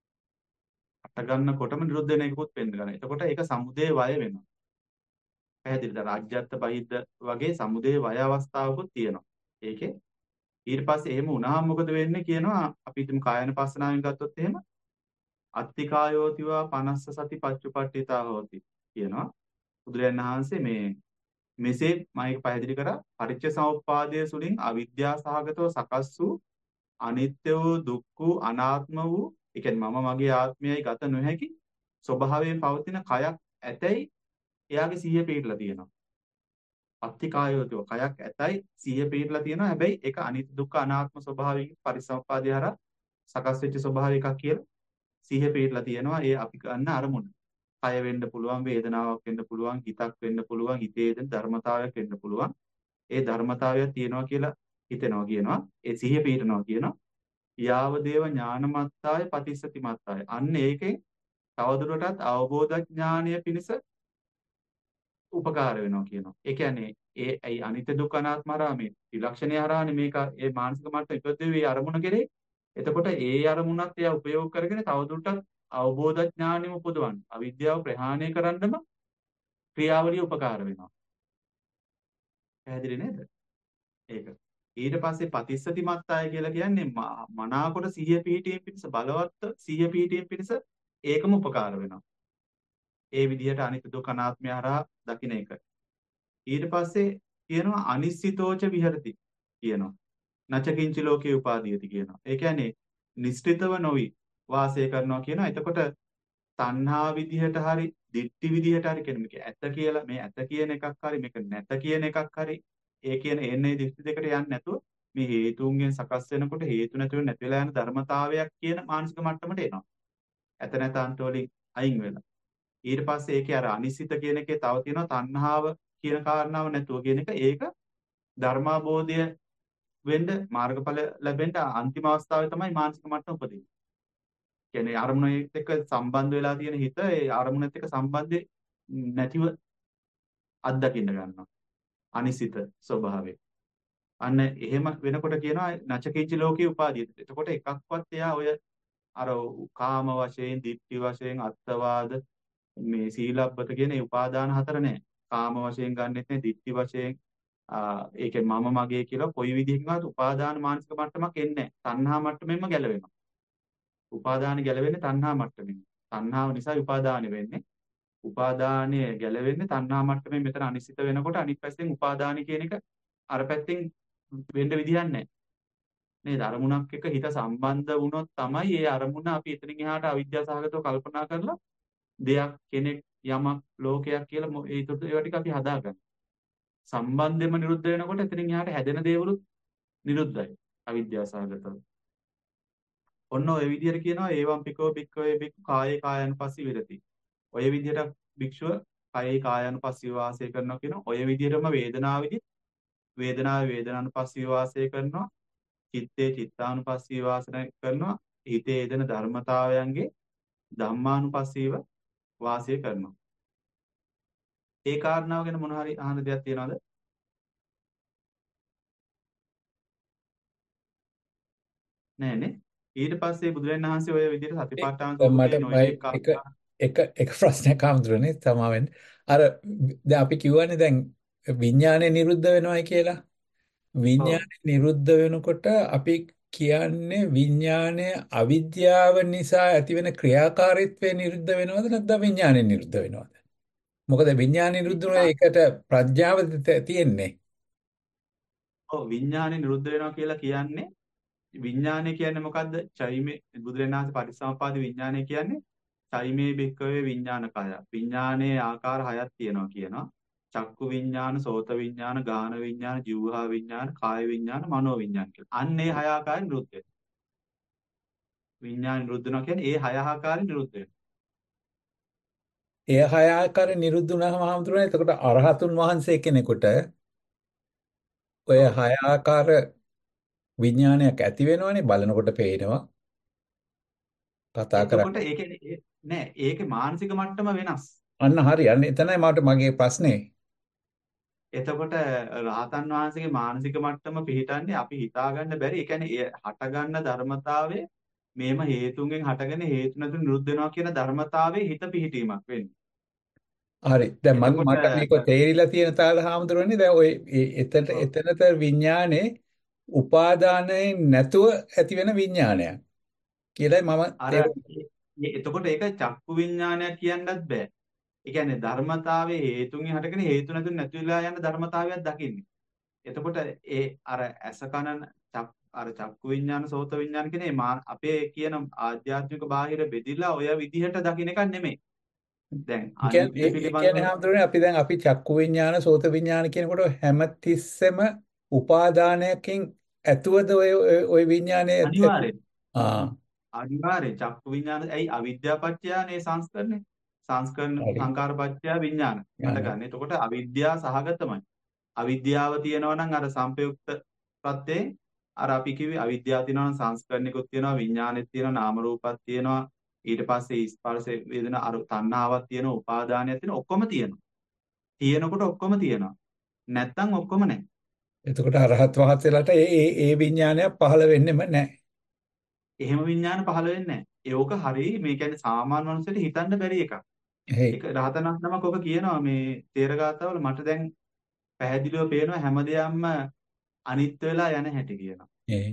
හට ගන්නකොටම නිරුද්ධ වෙන එකකුත් පේන්න ගන්නවා. එතකොට ඒක සමුදේ වය වෙනවා. පැහැදිලිද? රාජ්‍යත්ත බහිද්ද වගේ සමුදේ වය අවස්ථාවකුත් තියෙනවා. ඒකේ ඊට පස්සේ එහෙම වුණාම මොකද වෙන්නේ කියනවා අපි හිතමු කායන පස්සනාවෙන් ගත්තොත් එහෙම අත්තිකායෝතිවා පනස්ස සති පච්චුපට්ඨිතා හෝති කියනවා. බුදුරජාණන් වහන්සේ මේ මෙසේ මම පැහැදිලි කරා පටිච්ච සමුප්පාදයේ සුලින් අවිද්‍යා සහගතව සකස් වූ අනිත්‍ය වූ දුක්ඛ වූ අනාත්ම වූ ඒ කියන්නේ මම මගේ ආත්මයයි ගත නොහැකි ස්වභාවයෙන් පවතින කයක් ඇතැයි එයාගේ සිහිය පිටලා තියෙනවා. අත්තිකායෝතිව කයක් ඇතයි සිහිය පිටලා තියෙනවා. හැබැයි ඒක අනිත්‍ය දුක්ඛ අනාත්ම ස්වභාවයෙන් පරිසම්පාදේ හරහා සකස් වෙච්ච ස්වභාව එකක් කියලා සිහිය පිටලා තියෙනවා. ඒ අපි ගන්න අරමුණ. කය වෙන්න පුළුවන් වේදනාවක් වෙන්න පුළුවන් හිතක් වෙන්න පුළුවන් හිතේ දෙන ධර්මතාවයක් වෙන්න පුළුවන් ඒ ධර්මතාවයක් තියෙනවා කියලා හිතෙනවා කියනවා ඒ සිහිය පිටනවා කියනවා යාව දේව ඥානමත්තාය පටිසති මත්තාය අන්න ඒකෙන් තවදුරටත් අවබෝධ ඥානය පිණිස උපකාර වෙනවා කියනවා ඒ කියන්නේ ඒ ඇයි අනිත්‍ය දුක්ඛ අනාත්ම හරහා මේ ත්‍රිලක්ෂණය හරහානේ මේක ඒ මානසික මට්ටම ඉපදෙවි අරමුණ කෙරේ එතකොට ඒ අරමුණත් එයා උපයෝග කරගෙන තවදුරටත් අවබෝධ ඥානෙම උපදවන්න අවිද්‍යාව ප්‍රහාණය කරන්නම ක්‍රියාවලිය උපකාර වෙනවා. පැහැදිලි නේද? ඒක. ඊට පස්සේ පතිස්සති මත්තාය කියලා කියන්නේ මනාකොට සිහිය පිහිටීම පිණිස බලවත් සිහිය පිහිටීම පිණිස ඒකම උපකාර වෙනවා. ඒ විදිහට අනිත්‍ය දුක්ඛ අනාත්මය හරහා දකින්න එක. ඊට පස්සේ කියනවා අනිශ්චිතෝච විහෙරති කියනවා. නචකින්ච ලෝකේ උපාදීයති කියනවා. ඒ කියන්නේ නිශ්චිතව නොවි වාසය කරනවා කියනවා. එතකොට තණ්හා විදිහට හරි, දිට්ඨි විදිහට හරි කියන මේක ඇත කියලා මේ ඇත කියන එකක් හරි මේක නැත කියන එකක් හරි ඒ කියන එන්නේ දිට්ඨි දෙකට යන්නේ නැතුව මේ හේතුන්ගෙන් සකස් වෙනකොට හේතු නැතුව නැති වෙලා යන ධර්මතාවයක් කියන මානසික මට්ටමට එනවා. ඇත නැත අන්ත වලින් අයින් වෙලා. ඊට පස්සේ ඒකේ අර අනිසිත කියන එකේ තව තියෙනවා තණ්හාව කියන කාරණාව නැතුව කියන එක. ඒක ධර්මාබෝධය වෙන්න මාර්ගඵල ලැබෙන්න අන්තිම අවස්ථාවේ තමයි මානසික මට්ටම උපදින්නේ. කියන්නේ අරමුණත් එක්ක සම්බන්ධ වෙලා තියෙන හිත ඒ අරමුණත් එක්ක සම්බන්ධේ නැතිව අත්දකින්න ගන්නවා. අනිසිත ස්වභාවය. අන්න එහෙම වෙනකොට කියනවා නචකීච ලෝකේ උපාදීත. එතකොට එකක්වත් එයා ඔය අර කාම වශයෙන්, ditthi වශයෙන්, අත්වාද මේ සීලබ්බත කියන ඒ උපාදාන හතර නැහැ. කාම වශයෙන් ගන්නෙත් නැහැ, ditthi වශයෙන් ඒකේ මම මගේ කියලා කොයි විදිහකින්වත් උපාදාන මානසික මට්ටමක් එන්නේ නැහැ. තණ්හා මට්ටමෙන්ම ගැලවෙනවා. උපාදාන ගැලවෙන්නේ තණ්හා මට්ටමින්. තණ්හාව නිසා උපාදානෙ වෙන්නේ. උපාදානය ගැලවෙන්නේ තණ්හා මට්ටමින් මෙතන අනිසිත වෙනකොට අනිත් පැත්තෙන් උපාදාන කියන එක අර පැත්තෙන් වෙන්න විදිහක් නැහැ. නේද? අරමුණක් එක්ක හිත සම්බන්ධ වුණොත් තමයි ඒ අරමුණ අපි එතනින් එහාට අවිද්‍යාව සහගතව කල්පනා කරලා දෙයක් කෙනෙක් යමක් ලෝකයක් කියලා ඒ ඒවා ටික අපි හදාගන්න. සම්බන්ධෙම නිරුද්ධ වෙනකොට එතනින් එහාට හැදෙන දේවලුත් නිරුද්ධයි අවිද්‍යාව සහගතව. ඔන්න ඔය විදිහට කියනවා ඒවම් පිකෝ බික්කවේ බික්කු කායේ කායනුපස්සී විරති. ඔය විදිහට භික්ෂුව කයේ කායानुපස්සීව වාසය කරනවා කියන ඔය විදිහටම වේදනාවෙදි වේදනාවේ වේදනානුපස්සීව වාසය කරනවා. චිත්තේ චිත්තානුපස්සීව වාසය කරනවා. හිතේ යෙදෙන ධර්මතාවයන්ගේ ධම්මානුපස්සීව වාසය කරනවා. ඒ කාරණාව ගැන මොන හරි අහන්න දෙයක් තියෙනවද? නෑනේ. ඊට පස්සේ බුදුරජාණන් වහන්සේ ඔය විදිහට සතිපට්ඨාන දැන් සූත්‍රයේ මට නොයෙක් මයි එක කාරණා එක එක ප්‍රශ්නයක් ආමතුරුනේ සමාවෙන්න. අර දැන් අපි කියවනේ දැන් විඥානය නිරුද්ධ වෙනවයි කියලා. ඔව් විඥානය නිරුද්ධ වෙනකොට අපි කියන්නේ විඥානය අවිද්‍යාව නිසා ඇතිවෙන ක්‍රියාකාරීත්වය නිරුද්ධ වෙනවද නැත්නම් විඥානය නිරුද්ධ වෙනවද? මොකද විඥානය නිරුද්ධ වෙන විඥා- එකට ප්‍රඥාව ත- තියෙන්නේ. ඔව් විඥානේ නිරුද්ධ වෙනවා කියලා කියන්නේ විඥානය කියන්නේ මොකද්ද? චෛමේ බුදුරජාණන් වහන්සේ පටිච්චසමුප්පාද විඥානය කියන්නේ චෛමේ භික්කවේ විඥානකය. විඥානයේ ආකාර හයක් තියෙනවා කියනවා. චක්කු විඥාන, සෝත විඥාන, ගාන විඥාන, જીවහා විඥාන, කාය විඥාන, මනෝ විඥාන කියලා. අන්න ඒ හය ආකාරයෙන් නිරුද්ධ වෙනවා. විඥාන නිරුද්ධ වෙනවා කියන්නේ ඒ හය ආකාරයෙන් නිරුද්ධ වෙනවා. ඒ හය ආකාරයෙන් නිරුද්ධ වුණාම ආමතුරුනේ එතකොට අරහතුන් වහන්සේ කෙනෙකුට ඔය ඔව්. හය ආකාර විඥානයක් ඇති වෙනවනේ බලනකොට පේනවා කතා කරා. එතකොට ඒ කියන්නේ ඒ- නෑ ඒකේ මානසික මට්ටම වෙනස්. අන්න හරි. අන්න එතනයි මට මගේ ප්‍රශ්නේ. එතකොට රහතන් වහන්සේගේ මානසික මට්ටම පිහිටන්නේ අපි හිතාගන්න බැරි. ඒ කියන්නේ ඒ හටගන්න ධර්මතාවය මේම හේතුන්ගෙන් හටගෙන හේතු නැතුව නිරුද්ධ වෙනවා කියන ධර්මතාවයේ හිත පිහිටීමක් වෙන්නේ. හරි. දැන් මම එතකොට මට මේක තේරිලා තියෙන තාල හාමුදුරනේ දැන් ඔය ඒ- එතන ඔව්. එතනත විඥානේ උපාදානයෙන් නැතුව ඇති වෙන විඥානයක් කියලායි මම අර තේරුම් ඒ- එතකොට ඒක චක්කු විඥානයක් කියන්නත් බෑ. ඒ කියන්නේ ධර්මතාවයේ හේතුන්ගෙන් හටගෙන හේතු නැතුව නැති වෙලා යන ධර්මතාවයක් දකින්නේ. එතකොට ඒ අර ඇස කන චක් අර චක්කු විඥාන සෝත විඥාන කියන මේ මා- අපේ කියන ආධ්‍යාත්මික බාහිර බෙදිලා ඔය විදිහට දකින්න එක නෙමෙයි. දැන් ඒ කියන්නේ අනිත්‍ය ඒ- ඒ පිළිබඳව කියන්නේ හාමුදුරනේ අපි දැන් අපි චක්කු විඥාන සෝත විඥාන කියනකොට හැමතිස්සෙම උපාදානයකින් ඇතුවද ඔය ඔය ඔය විඥානයේ ඇත්- ඇත්- අනිවාර්යෙන් ආ අනිවාර්යෙන් චක්කු විඥාන ඇයි අවිද්‍යාව පත්‍යානේ සංස්කරණේ සංස්කරණ හරි. සංකාර පත්‍යා විඥාන ඥාන. හටගන්නේ. එතකොට අවිද්‍යාව සහගතමයි. අවිද්‍යාව තියෙනවා නම් අර සංපයුක්ත ප්‍රත්‍යේ අර අපි කිව්වේ අවිද්‍යාව තියෙනවා නම් සංස්කරණිකුත් තියෙනවා විඥානෙත් තියෙනවා නාම රූපත් තියෙනවා ඊට පස්සේ ස්පර්ශ වේදනා අර තණ්හාවක් තියෙනවා උපාදානයක් තියෙනවා ඔක්කොම තියෙනවා. තියෙනකොට ඔක්කොම තියෙනවා. නැත්තම් ඔක්කොම නැහැ. එතකොට අරහත් වහන්සේලාට ඒ ඒ ඒ විඥානයක් පහළ වෙන්නෙම නැහැ. එහෙම විඥාන පහළ වෙන්නේ නැහැ. ඒක හරි මේ කියන්නේ සාමාන්‍ය මනුස්සයට හිතන්න බැරි එකක්. එහේ ඒක රහතනක් නමක් ඔක කියනවා මේ තේරගාතාවල මට දැන් පැහැදිලිව පේනවා හැමදේම අනිත්‍ය වෙලා යන හැටි කියනවා. එහේ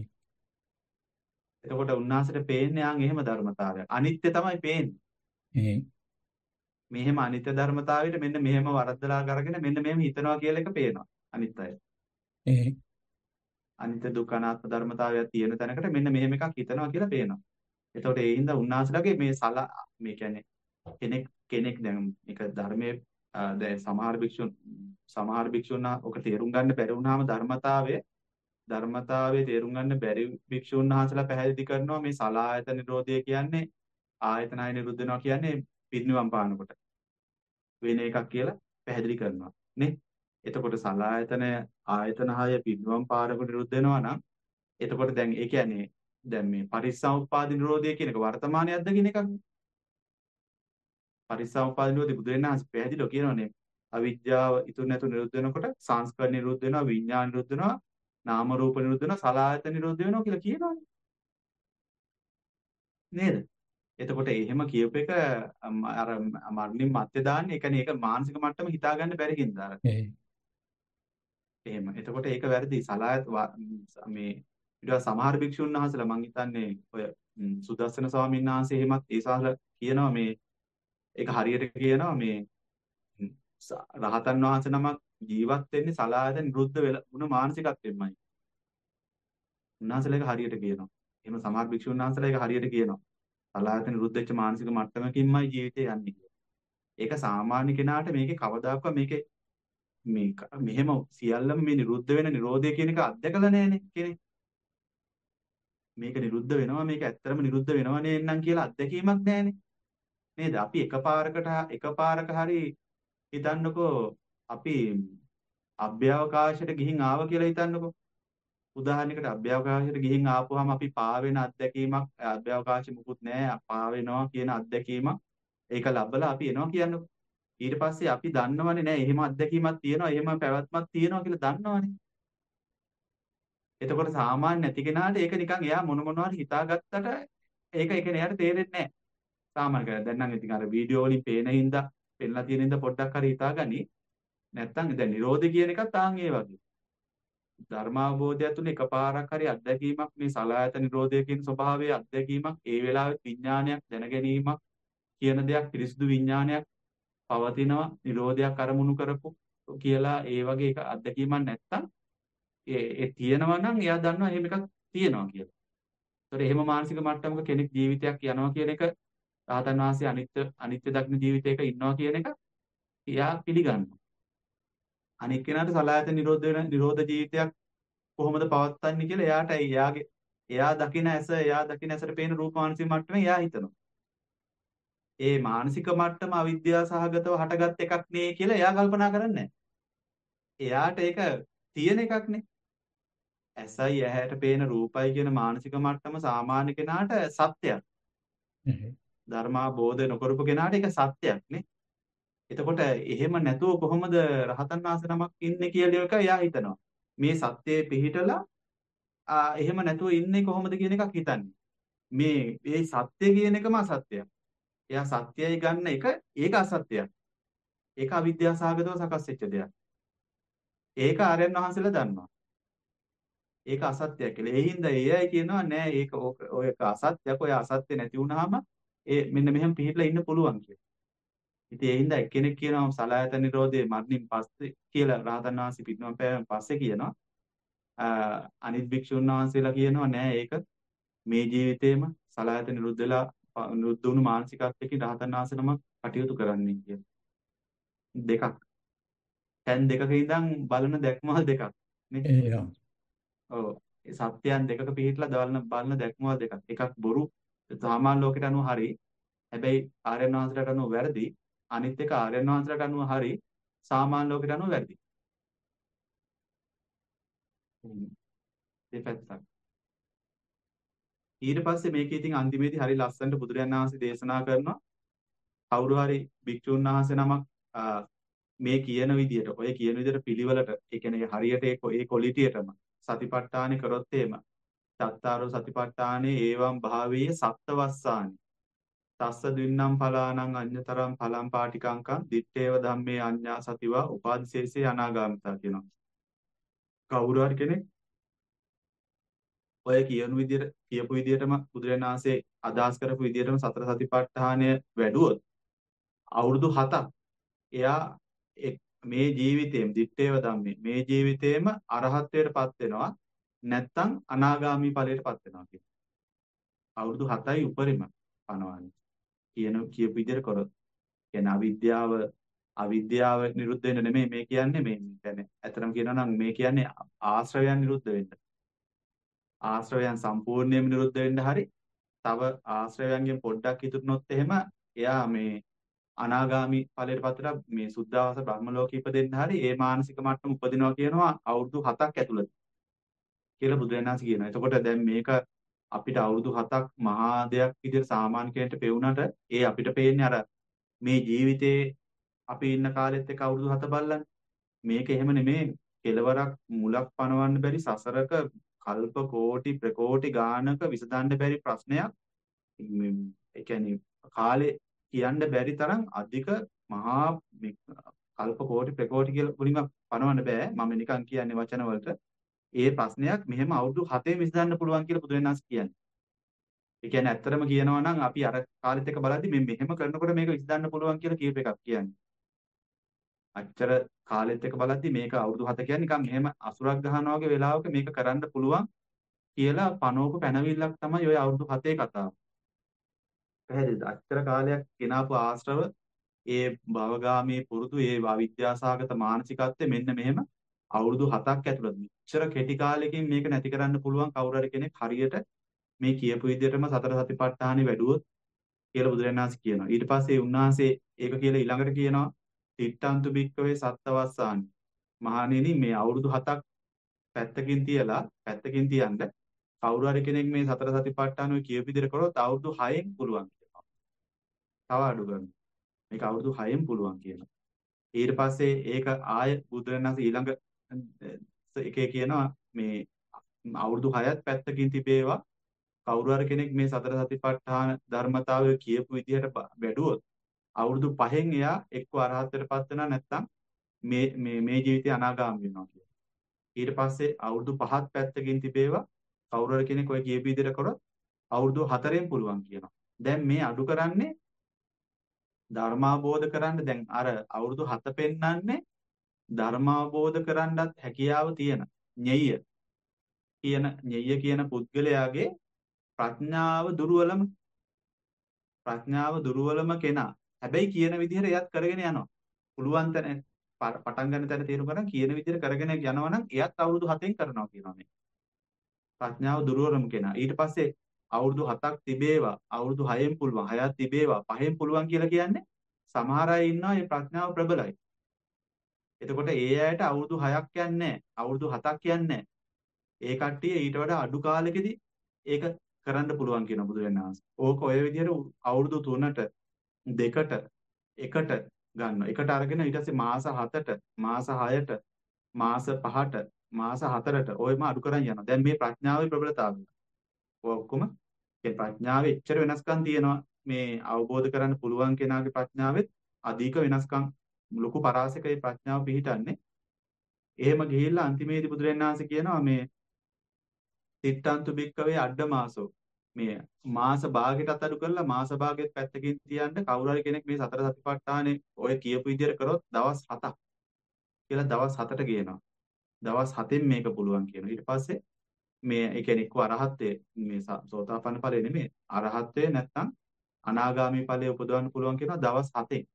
එතකොට උන්වහන්සේට පේන්නේ ආන් එහෙම ධර්මතාවයක්. අනිත්‍ය තමයි පේන්නේ. එහේ මෙහෙම අනිත්‍ය ධර්මතාවයට මෙන්න මෙහෙම වරද්දලා කරගෙන මෙන්න මෙහෙම හිතනවා කියලා එක පේනවා. අනිත් අය. එහේ අනිත්‍ය දුක්ඛ අනාත්ම ධර්මතාවයක් තියෙන තැනකට මෙන්න මෙහෙම එකක් හිතනවා කියලා පේනවා. එතකොට ඒ හින්දා උන්වහන්සේලාගේ මේ සල මේ කියන්නේ කෙනෙක් කෙනෙක් දැන් මේක ධර්මයේ අ, දැන් සමහර භික්ෂුන් සමහර භික්ෂුන් ඔක තේරුම් ගන්න බැරි වුණාම ධර්මතාවය ධර්මතාවයේ තේරුම් ගන්න බැරි භික්ෂුන් වහන්සේලා පැහැදිලි කරනවා මේ සලායතන නිරෝධය කියන්නේ ආයතනය නිරුද්ධ වෙනවා කියන්නේ පිරිනිවන් පානකොට වෙන එකක් කියලා පැහැදිලි කරනවා නේ. එතකොට සලායතන ආයතන හය පිරිනිවන් පානකොට නිරුද්ධ වෙනවා නම් එතකොට දැන් ඒ කියන්නේ දැන් මේ පරිසම්පාද නිරෝධය කියන එක වර්තමානයක්ද කියන එකක්. පරිසම්පාද නිරෝධය බුදුරජාණන් වහන්සේ පැහැදිලිව කියනවානේ අවිද්‍යාව ඉතුරු නැතු නිරුද්ධ වෙනකොට සංස්කාර නිරුද්ධ වෙනවා විඥාන නිරුද්ධ වෙනවා නාම රූප නිරුද්ධ වෙනවා සලආයතන නිරුද්ධ වෙනවා කියලා කියනවානේ නේද? එතකොට එහෙම කියප එක අම්, අර මරණින් මත්තේ දාන්නේ. ඒ කියන්නේ ඒක මානසික මට්ටම හිතා ගන්න බැරි හින්දා අර එහේ එහෙම. එතකොට ඒක වැරදි. සලායත වා- මේ ඊට පස්සේ සමහර භික්ෂුන් වහන්සේලා මං හිතන්නේ ඔය ම්, සුදස්සන ස්වාමීන් වහන්සේ එහෙමත් ඒ සාහල කියනවා මේ ඒක හරියට කියනවා මේ ම්, ස- රහතන් වහන්සේ නමක් ජීවත් වෙන්නේ සලායතන නිරුද්ධ වෙලා වුණ මානසිකත්වෙමයි. උන්වහන්සේලා ඒක හරියට කියනවා. එහෙම සමහර භික්ෂුන් වහන්සේලා ඒක හරියට කියනවා. සලායතන නිරුද්ධ වෙච්ච මානසික මට්ටමකින්මයි ජීවිතේ යන්නේ කියලා. ඒක සාමාන්‍ය කෙනාට මේකේ කවදාකවත් මේකේ මේ ක- මෙහෙම සියල්ලම මේ නිරුද්ධ වෙන නිරෝධය කියන එක අත්දකලා නැහැනේ කෙනෙක්. මේක නිරුද්ධ වෙනවා මේක ඇත්තටම නිරුද්ධ වෙනවා නේන්නම් කියලා අත්දැකීමක් නැහැනේ. නේද? අපි එකපාරකට හ- එකපාරක හරි හිතන්නකෝ අපි අභ්‍යවකාශයට ගිහින් ආව කියලා හිතන්නකෝ. උදාහරණයකට අභ්‍යවකාශයට ගිහින් ආපුවාම අපි පාවෙන අත්දැකීමක් අභ්‍යවකාශෙ මුකුත් නැහැ පාවෙනවා කියන අත්දැකීමක් ඒක ලැබලා අපි එනවා කියන්නකෝ. ඊට පස්සේ අපි දන්නවනේ නෑ එහෙම අත්දැකීමක් තියෙනවා එහෙම පැවැත්මක් තියෙනවා කියලා දන්නවනේ. එතකොට සාමාන්‍ය නැති කෙනාට ඒක නිකන් එයා මොන මොනවාරි හිතාගත්තට ඒක ඒක එයාට තේරෙන්නේ නැහැ. සාමාන්‍ය කෙනා දැන් නම් ඉතින් අර වීඩියෝ වලින් පේන හින්දා පෙන්ලා තියෙන හින්දා පොඩ්ඩක් හරි හිතාගනි. නැත්තම් දැන් නිරෝධය කියන එකත් ආන් ඒ වගේ. ධර්මාවබෝධය තුළ එකපාරක් හරි අත්දැකීමක් මේ සලායත නිරෝධය කියන ස්වභාවයේ අත්දැකීමක් ඒ වෙලාවේ විඥානයක් දැනගැනීමක් කියන දෙයක් පිරිසුදු විඥානයක් පවතිනවා නිරෝධයක් අරමුණු කරපු කියලා ඒ වගේ එක අත්දැකීමක් නැත්තම් ඒ ඒ තියෙනවා නම් එයා දන්නවා එහෙම එකක් තියෙනවා කියලා. ඒතර එහෙම මානසික මට්ටමක කෙනෙක් ජීවිතයක් යනවා කියන එක රහතන් වහන්සේ අනිත්‍ය අනිත්‍ය දක්න ජීවිතයක ඉන්නවා කියන එක එයා පිළිගන්නවා. අනික් කෙනාට සලායත නිරෝධ වෙන නිරෝධ ජීවිතයක් කොහොමද පවත්වන්නේ කියලා එයාට එයාගේ එයා දකින ඇස එයා දකින ඇසට පේන රූප මානසික මට්ටමේ එයා හිතනවා. ඒ මානසික මට්ටම අවිද්‍යාව සහගතව හටගත් එකක් නේ කියලා එයා කල්පනා කරන්නේ එයාට ඒක තියෙන එකක් නේ. ඇසයි ඇහැට පේන රූපයි කියන මානසික මට්ටම සාමාන්‍ය කෙනාට සත්‍යයක්. ධර්මාබෝධ නොකරපු කෙනාට ඒක සත්‍යයක් නේ. එතකොට එහෙම නැතුව කොහොමද රහතන් වහන්සේ නමක් ඉන්නේ කියලා එක එයා හිතනවා. මේ සත්‍යයේ පිහිටලා එහෙම නැතුව ඉන්නේ කොහොමද කියන එකක් හිතන්නේ. මේ මේ සත්‍ය කියන එකම අසත්‍යයක්. එයා සත්‍යයි ගන්න එක ඒක අසත්‍යයක්. ඒක අවිද්‍යාව සහගතව සකස් වෙච්ච දෙයක්. ඒක ආර්යයන් වහන්සේලා දන්නවා. ඒක අසත්‍යයක් කියලා. ඒ හින්දා එයයි කියනවා නෑ ඒක ඔය එක අසත්‍යයක්. ඔය අසත්‍ය නැති වුනහම ඒ මෙන්න මෙහෙම පිළිట్లా ඉන්න පුළුවන් කියලා. ඉතින් ඒ හින්දා එක්කෙනෙක් කියනවා සලායතන නිරෝධයේ මරණින් පස්සේ කියලා රහතන් වහන්සේ පිටුම් පෑවෙන් පස්සේ කියනවා. අනිත් භික්ෂුන් වහන්සේලා කියනවා නෑ ඒක මේ ජීවිතේම සලායතන නිරුද්ධ වෙලා නිරුද්ධ වුණු මානසිකත්වයකින් රහතන් වහන්සේ නම කටයුතු කරන්නේ කියලා. දෙකක්. දැන් දෙකක ඉඳන් බලන දැක්මවල දෙකක් නේ. ඔව් ඒ සත්‍යයන් දෙකක පිළිట్లా බලන බලන දැක්මවල දෙකක්. එකක් බොරු සාමාන්‍ය ලෝකයට අනුව හරි. හැබැයි ආර්යයන් වහන්සේලාට අනුව වැරදි. අනිත් එක ආර්යයන් වහන්සේලාට අනුව හරි. සාමාන්‍ය ලෝකයට අනුව වැරදි. දෙපැත්තක්. ඊට පස්සේ මේකේ ඉතින් අන්තිමේදී හරි ලස්සනට බුදුරජාණන් වහන්සේ දේශනා කරනවා කවුරු හරි භික්ෂුන් වහන්සේ නමක් මේ කියන විදියට ඔය කියන විදියට පිළිවෙලට ඒ කියන්නේ හරියට ඒ ක්වොලිටියටම සතිපට්ඨානෙ කරොත් එහෙම සත්තාරෝ සතිපට්ඨානේ ඒවම් භාවීය සත්වස්සානි තස්ස දින්නම් ඵලානං අඤ්ඤතරම් ඵලම් පාටිකංකං දිත්තේව ධම්මේ අඤ්ඤා සතිවා උපාදිශේෂේ අනාගාමිතා කියනවා කවුරු හරි කෙනෙක් ඔය කියන විදියට කියපු විදියටම බුදුරජාණන් වහන්සේ අදහස් කරපු විදියටම සතර සතිපට්ඨානය වැඩුවොත් අවුරුදු හතක් එයා මේ ජීවිතේම දිත්තේව ධම්මේ මේ ජීවිතේම අරහත්ත්වයටපත් වෙනවා නැත්තම් අනාගාමී ඵලයටපත් වෙනවා කියන. අවුරුදු හතයි උපරිම පනවන්නේ. කියන කියපු විදියට කරොත්. කියන්නේ අවිද්‍යාව අවිද්‍යාව නිරුද්ධ වෙන්න නෙමෙයි මේ කියන්නේ මේ කියන්නේ ඇත්තටම කියනවා නම් මේ කියන්නේ ආශ්‍රවයන් නිරුද්ධ වෙන්න. ආශ්‍රවයන් සම්පූර්ණයෙන්ම නිරුද්ධ වෙන්න හරි තව ආශ්‍රවයන්ගෙන් පොඩ්ඩක් ඉතුරුනොත් එහෙම එයා මේ අනාගාමි ඵලයට පතර මේ සුද්ධාවාස බ්‍රහ්ම ලෝකෙ ඉපදෙන්න හරි ඒ මානසික මට්ටම උපදිනවා කියනවා අවුරුදු හතක් ඇතුළත කියලා බුදුරජාණන් වහන්සේ කියනවා. එතකොට දැන් මේක අපිට අවුරුදු හතක් මහා දෙයක් විදිහට සාමාන්‍ය කෙනෙක්ට පෙවුනට ඒ අපිට පේන්නේ අර මේ ජීවිතේ අපි ඉන්න කාලෙත් එක්ක අවුරුදු හත බලන්න. මේක එහෙම නෙමෙයි කෙලවරක් මුලක් පනවන්න බැරි සසරක කල්ප කෝටි ප්‍රකෝටි ගානක විසඳන්න බැරි ප්‍රශ්නයක්. ඒ කියන්නේ කාලේ කියන්න බැරි තරම් අධික මහා කල්ප කෝටි ප්‍රකෝටි කියලා වලින් පනවන්න බෑ. මම නිකන් කියන්නේ වචන වලට. ඒ ප්‍රශ්නයක් මෙහෙම අවුරුදු හතේ විසඳන්න පුළුවන් කියලා බුදුරජාණන් වහන්සේ කියන්නේ. ඒ කියන්නේ ඇත්තටම කියනවා නම් අපි අර කාලෙත් එක බලද්දි මේ මෙහෙම කරනකොට මේක විසඳන්න පුළුවන් කියලා කියප එකක් කියන්නේ. අච්චර කාලෙත් එක බලද්දි මේක අවුරුදු හත කියන්නේ නිකන් මෙහෙම අසුරක් ගහනවා වගේ වෙලාවක මේක කරන්න පුළුවන් කියලා පනෝප පැනවිල්ලක් තමයි ওই අවුරුදු හතේ කතාව. පැහැදිලිද? අච්චර කාලයක් ගෙනාපු ආශ්‍රව ඒ භවගාමී පුරුදු ඒ අවිද්‍යාසහගත මානසිකත්වය මෙන්න මෙහෙම අවුරුදු හතක් ඇතුළත මෙච්චර කෙටි කාලෙකින් මේක නැති කරන්න පුළුවන් කවුරු හරි කෙනෙක් හරියට මේ කියපු විදිහටම සතර සතිපට්ඨානෙ වැඩුවොත් කියලා බුදුරජාණන් වහන්සේ කියනවා. ඊට පස්සේ උන්වහන්සේ ඒක කියලා ඊළඟට කියනවා තිට්ඨන්තු භික්කවේ සත්තවස්සානි. මහණෙනි මේ අවුරුදු හතක් පැත්තකින් තියලා පැත්තකින් තියන්න කවුරු හරි කෙනෙක් මේ සතර සතිපට්ඨාන ඔය කියපු විදිහට කරොත් අවුරුදු හයෙන් පුළුවන් කියනවා. තව අඩු කරනවා. මේක අවුරුදු හයෙන් පුළුවන් කියනවා. ඊට පස්සේ ඒක ආය බුදුරණස් ඊළඟ එකේ කියනවා මේ අවුරුදු හයත් පැත්තකින් තිබේවා කවුරු හරි කෙනෙක් මේ සතර සතිපට්ඨාන ධර්මතාවය කියපු විදිහට වැඩුවොත් අවුරුදු පහෙන් එයා එක්ක අරහත්ත්වයටපත් වෙනවා නැත්නම් මේ මේ මේ ජීවිතේ අනාගාමී වෙනවා කියනවා. ඊට පස්සේ අවුරුදු පහත් පැත්තකින් තිබේවා කවුරු හරි කෙනෙක් ඔය කියපු විදිහට කරොත් අවුරුදු හතරෙන් පුළුවන් කියනවා. දැන් මේ අඩු කරන්නේ ධර්මාබෝධ කරන්න දැන් අර අවුරුදු හත පෙන්වන්නේ ධර්මාබෝධ කරන්නත් හැකියාව තියෙන ඤෙය්‍ය කියන ඤෙය්‍ය කියන පුද්ගලයාගේ ප්‍රඥාව දුර්වලම ප්‍රඥාව දුර්වලම කෙනා. හැබැයි කියන විදිහට එයත් කරගෙන යනවා. පුළුවන් තැන පටන් ගන්න තැන තේරුම් ගන්න කියන විදිහට කරගෙන යනවා නම් එයත් අවුරුදු හතෙන් කරනවා කියනවා මේ. ප්‍රඥාව දුර්වලම කෙනා. ඊට පස්සේ අවුරුදු හතක් තිබේවා අවුරුදු හයෙන් පුළුවන් හයක් තිබේවා පහෙන් පුළුවන් කියලා කියන්නේ සමහර අය ඉන්නවා මේ ප්‍රඥාව ප්‍රබලයි. එතකොට ඒ අයට අවුරුදු හයක් කියන්නේ අවුරුදු හතක් කියන්නේ ඒ කට්ටිය ඊට වඩා අඩු කාලෙකදී ඒක කරන්න පුළුවන් කියන බුදුරජාණන් වහන්සේ. ඕක ඔය විදිහට අවුරුදු තුනට දෙකට එකට ගන්නවා. එකට අරගෙන ඊට පස්සේ මාස හතට මාස හයට මාස පහට මාස හතරට ඔයම අඩු කරන් යනවා. දැන් මේ ප්‍රඥාවේ ප්‍රබලතාවය. ඔය ඔක්කොම ඒ ප්‍රඥාවේ එච්චර වෙනස්කම් තියෙනවා. මේ අවබෝධ කරන්න පුළුවන් කෙනාගේ ප්‍රඥාවෙත් අධික වෙනස්කම් ලොකු පරාසකේ ප්‍රඥාව පිහිටන්නේ. එහෙම ගිහිල්ලා අන්තිමේදී බුදුරජාණන් වහන්සේ කියනවා මේ තිට්ඨන්තු භික්කවේ අඩමාසෝ මේ මාස භාගයටත් අඩු කරලා මාස භාගයත් පැත්තකින් තියන්න කවුරු හරි කෙනෙක් මේ සතර සතිපට්ඨානේ ඔය කියපු විදිහට කරොත් දවස් හතක් කියලා දවස් හතට ගේනවා. දවස් හතෙන් මේක පුළුවන් කියනවා. ඊට පස්සේ මේ ඒ කියන්නේ එක්ක අරහත්ත්වයේ මේ සෝතාපන්න ඵලෙ නෙමෙයි අරහත්ත්වයේ නැත්නම් අනාගාමී ඵලයේ උපදවන්න පුළුවන් කියනවා දවස් හතෙන්.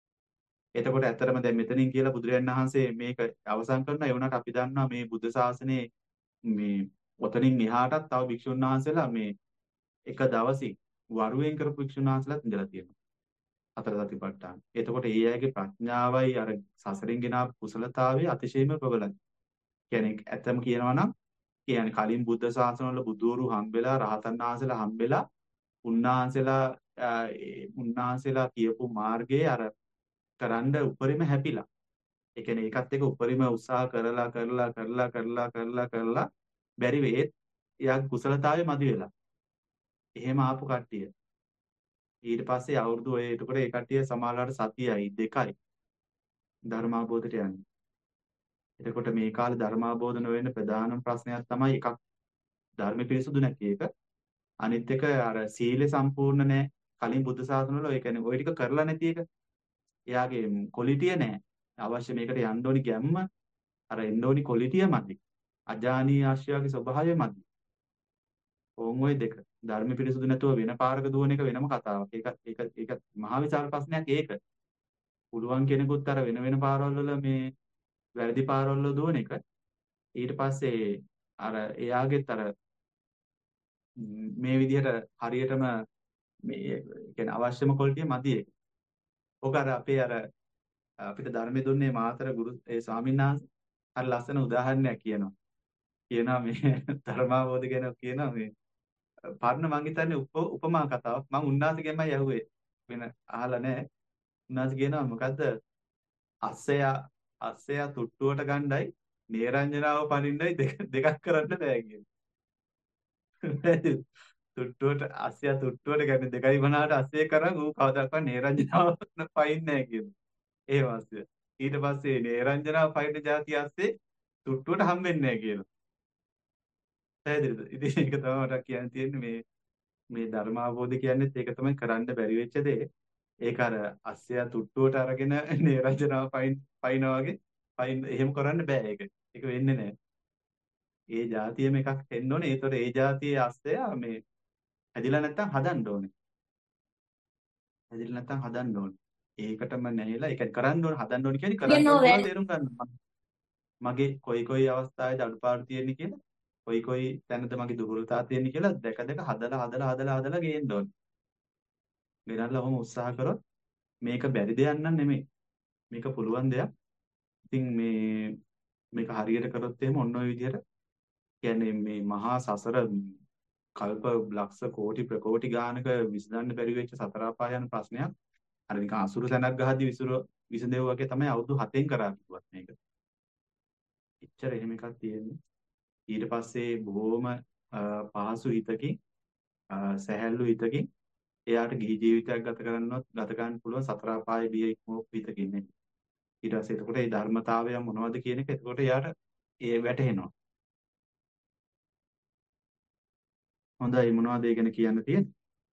එතකොට ඇත්තටම දැන් මෙතනින් කියලා බුදුරජාණන් වහන්සේ මේක අවසන් කරනවා. ඒ වුණාට අපි දන්නවා මේ බුද්ධ ශාසනයේ මේ ඔතනින් එහාටත් තව භික්ෂුන් වහන්සේලා මේ එක දවසින් වරුවෙන් කරපු භික්ෂුන් වහන්සේලාත් ඉඳලා තියෙනවා. හතර සතිපට්ඨාන. එතකොට ඒ අයගේ ප්‍රඥාවයි අර සසරින් ගෙන ආපු කුසලතාවයේ අතිශයින්ම ප්‍රබලයි. කියන්නේ ඇත්තම කියනවා නම් කියන්නේ කලින් බුද්ධ ශාසනවල බුදුවරු හම්බෙලා රහතන් වහන්සේලා හම්බෙලා උන්වහන්සේලා උන්වහන්සේලා කියපු මාර්ගයේ අර කරන්න උපරිම හැපිලා. ඒ කියන්නේ ඒකත් එක උපරිම උත්සාහ කරලා කරලා කරලා කරලා කරලා කරලා බැරි වෙත් යා කුසලතාවයේ මදි වෙලා. එහෙම ආපු කට්ටිය. ඊට පස්සේ අවුරුදු ඔය එතකොට ඒ කට්ටිය සමාලාවට සතියයි දෙකයි ධර්මාබෝධයට යන්නේ. එතකොට මේ කාලේ ධර්මාබෝධ නොවෙන්න ප්‍රධානම ප්‍රශ්නයක් තමයි එකක් ධර්ම පිරිසුදු නැති එක. අනිත් එක අර සීලය සම්පූර්ණ නැහැ. කලින් බුද්ධ ශාසනවල ඒ කියන්නේ ওই ටික කරලා නැති එක. එයාගේ ක්වොලිටිය නැහැ. අවශ්‍ය මේකට යන්න ඕනි ගැම්ම අර එන්න ඕනි ක්වොලිටිය මදි. අජානීය ආශ්‍රයගේ ස්වභාවය මදි. ඕන් ওই දෙක. ධර්ම පිරිසුදු නැතුව වෙන පාරක දුවන එක වෙනම කතාවක්. ඒක ඒක ඒක මහා විශාල ප්‍රශ්නයක් ඒක. පුළුවන් කෙනෙකුත් අර වෙන වෙන පාරවල් වල මේ වැරදි පාරවල් වල දුවන එක. ඊට පස්සේ අර එයාගෙත් අර මේ විදිහට හරියටම මේ කියන්නේ අවශ්‍යම ක්වොලිටිය මදි ඒක. ඔක අර අපේ අර අපිට ධර්මයේ දුන්නේ මාතර ගුරු ඒ ස්වාමීන් වහන්සේ අර ලස්සන උදාහරණයක් කියනවා. කියනවා මේ ධර්මාවබෝධ ගැන කියනවා මේ පරණ මං හිතන්නේ උපමා කතාවක්. මං උන්නාසගෙන්මයි ඇහුවේ. වෙන අහලා නැහැ. උන්නාස කියනවා මොකද්ද? අස්සය අස්සය තුට්ටුවට ගණ්ඩයි නේරංජනාව පනින්නයි දෙක දෙකක් කරන්න බෑ කියන්නේ. තුට්ටුවට අස්සය තුට්ටුවට ගන්නේ දෙකයි වනාට අස්සය කරන් ඌ කවදාවත් නේරංජනාව පයින්නේ නැහැ කියනවා. ඒ වාස්ය. ඊට පස්සේ නේරංජනාව පයින්න જાති අස්සේ තුට්ටුවට හම්බෙන්නේ නැහැ කියනවා. පැහැදිලිද? ඉතින් ඒක තමයි මට කියන්න තියෙන්නේ මේ මේ ධර්මාවබෝධ කියන්නේත් ඒක තමයි කරන්න බැරි වෙච්ච දේ. ඒක අර අස්සය තුට්ටුවට අරගෙන නේරංජනාව පයින් පයින්නා වගේ පයින් එහෙම කරන්න බෑ ඒක. ඒක වෙන්නේ නැහැ. ඒ જાතියෙම එකක් එන්න ඕනේ. ඒතකොට ඒ જાතියේ අස්සය මේ හැදිලා නැත්තම් හදන්න ඕනේ. හැදිලා නැත්තම් හදන්න ඕනේ. ඒකටම නැහිලා ඒක කරන්න ඕනේ හදන්න ඕනේ කියන්නේ කරන්න ඕනේ තේරුම් ගන්න. මගේ කොයි කොයි අවස්ථාවේද අඩුපාඩු තියෙන්නේ කියලා කොයි කොයි තැනද මගේ දුර්වලතා තියෙන්නේ කියලා දැක දැක හදලා හදලා හදලා හදලා ගේන්න ඕනේ. ගෙනල්ලා ඔහොම උත්සාහ කරොත් මේක බැරි දෙයක් නන් නෙමෙයි. මේක පුළුවන් දෙයක්. ඉතින් මේ මේක හරියට කරොත් එහෙම ඔන්න ඔය විදිහට කියන්නේ මේ මහා සසර කල්ප ලක්ෂ කෝටි ප්‍රකෝටි ගානක විසඳන්න බැරි වෙච්ච සතර අපාය යන ප්‍රශ්නයක් අර නිකන් අසුරු තැනක් ගහද්දි විසුරු විසඳෙව් වගේ තමයි අවුරුදු හතෙන් කරා කිව්වත් මේක. එච්චර එහෙම එකක් තියෙන්නේ. ඊට පස්සේ බොහොම පහසු හිතකින් සැහැල්ලු හිතකින් එයාට ගිහි ජීවිතයක් ගත කරන්නවත් ගත ගන්න පුළුවන් සතර අපායේ බිය ඉක්මවපු හිතකින් නේ. ඊට පස්සේ එතකොට මේ ධර්මතාවය මොනවද කියන එක එතකොට එයාට ඒ වැටහෙනවා. හොඳයි මොනවද ඒ ගැන කියන්න තියෙන්නේ?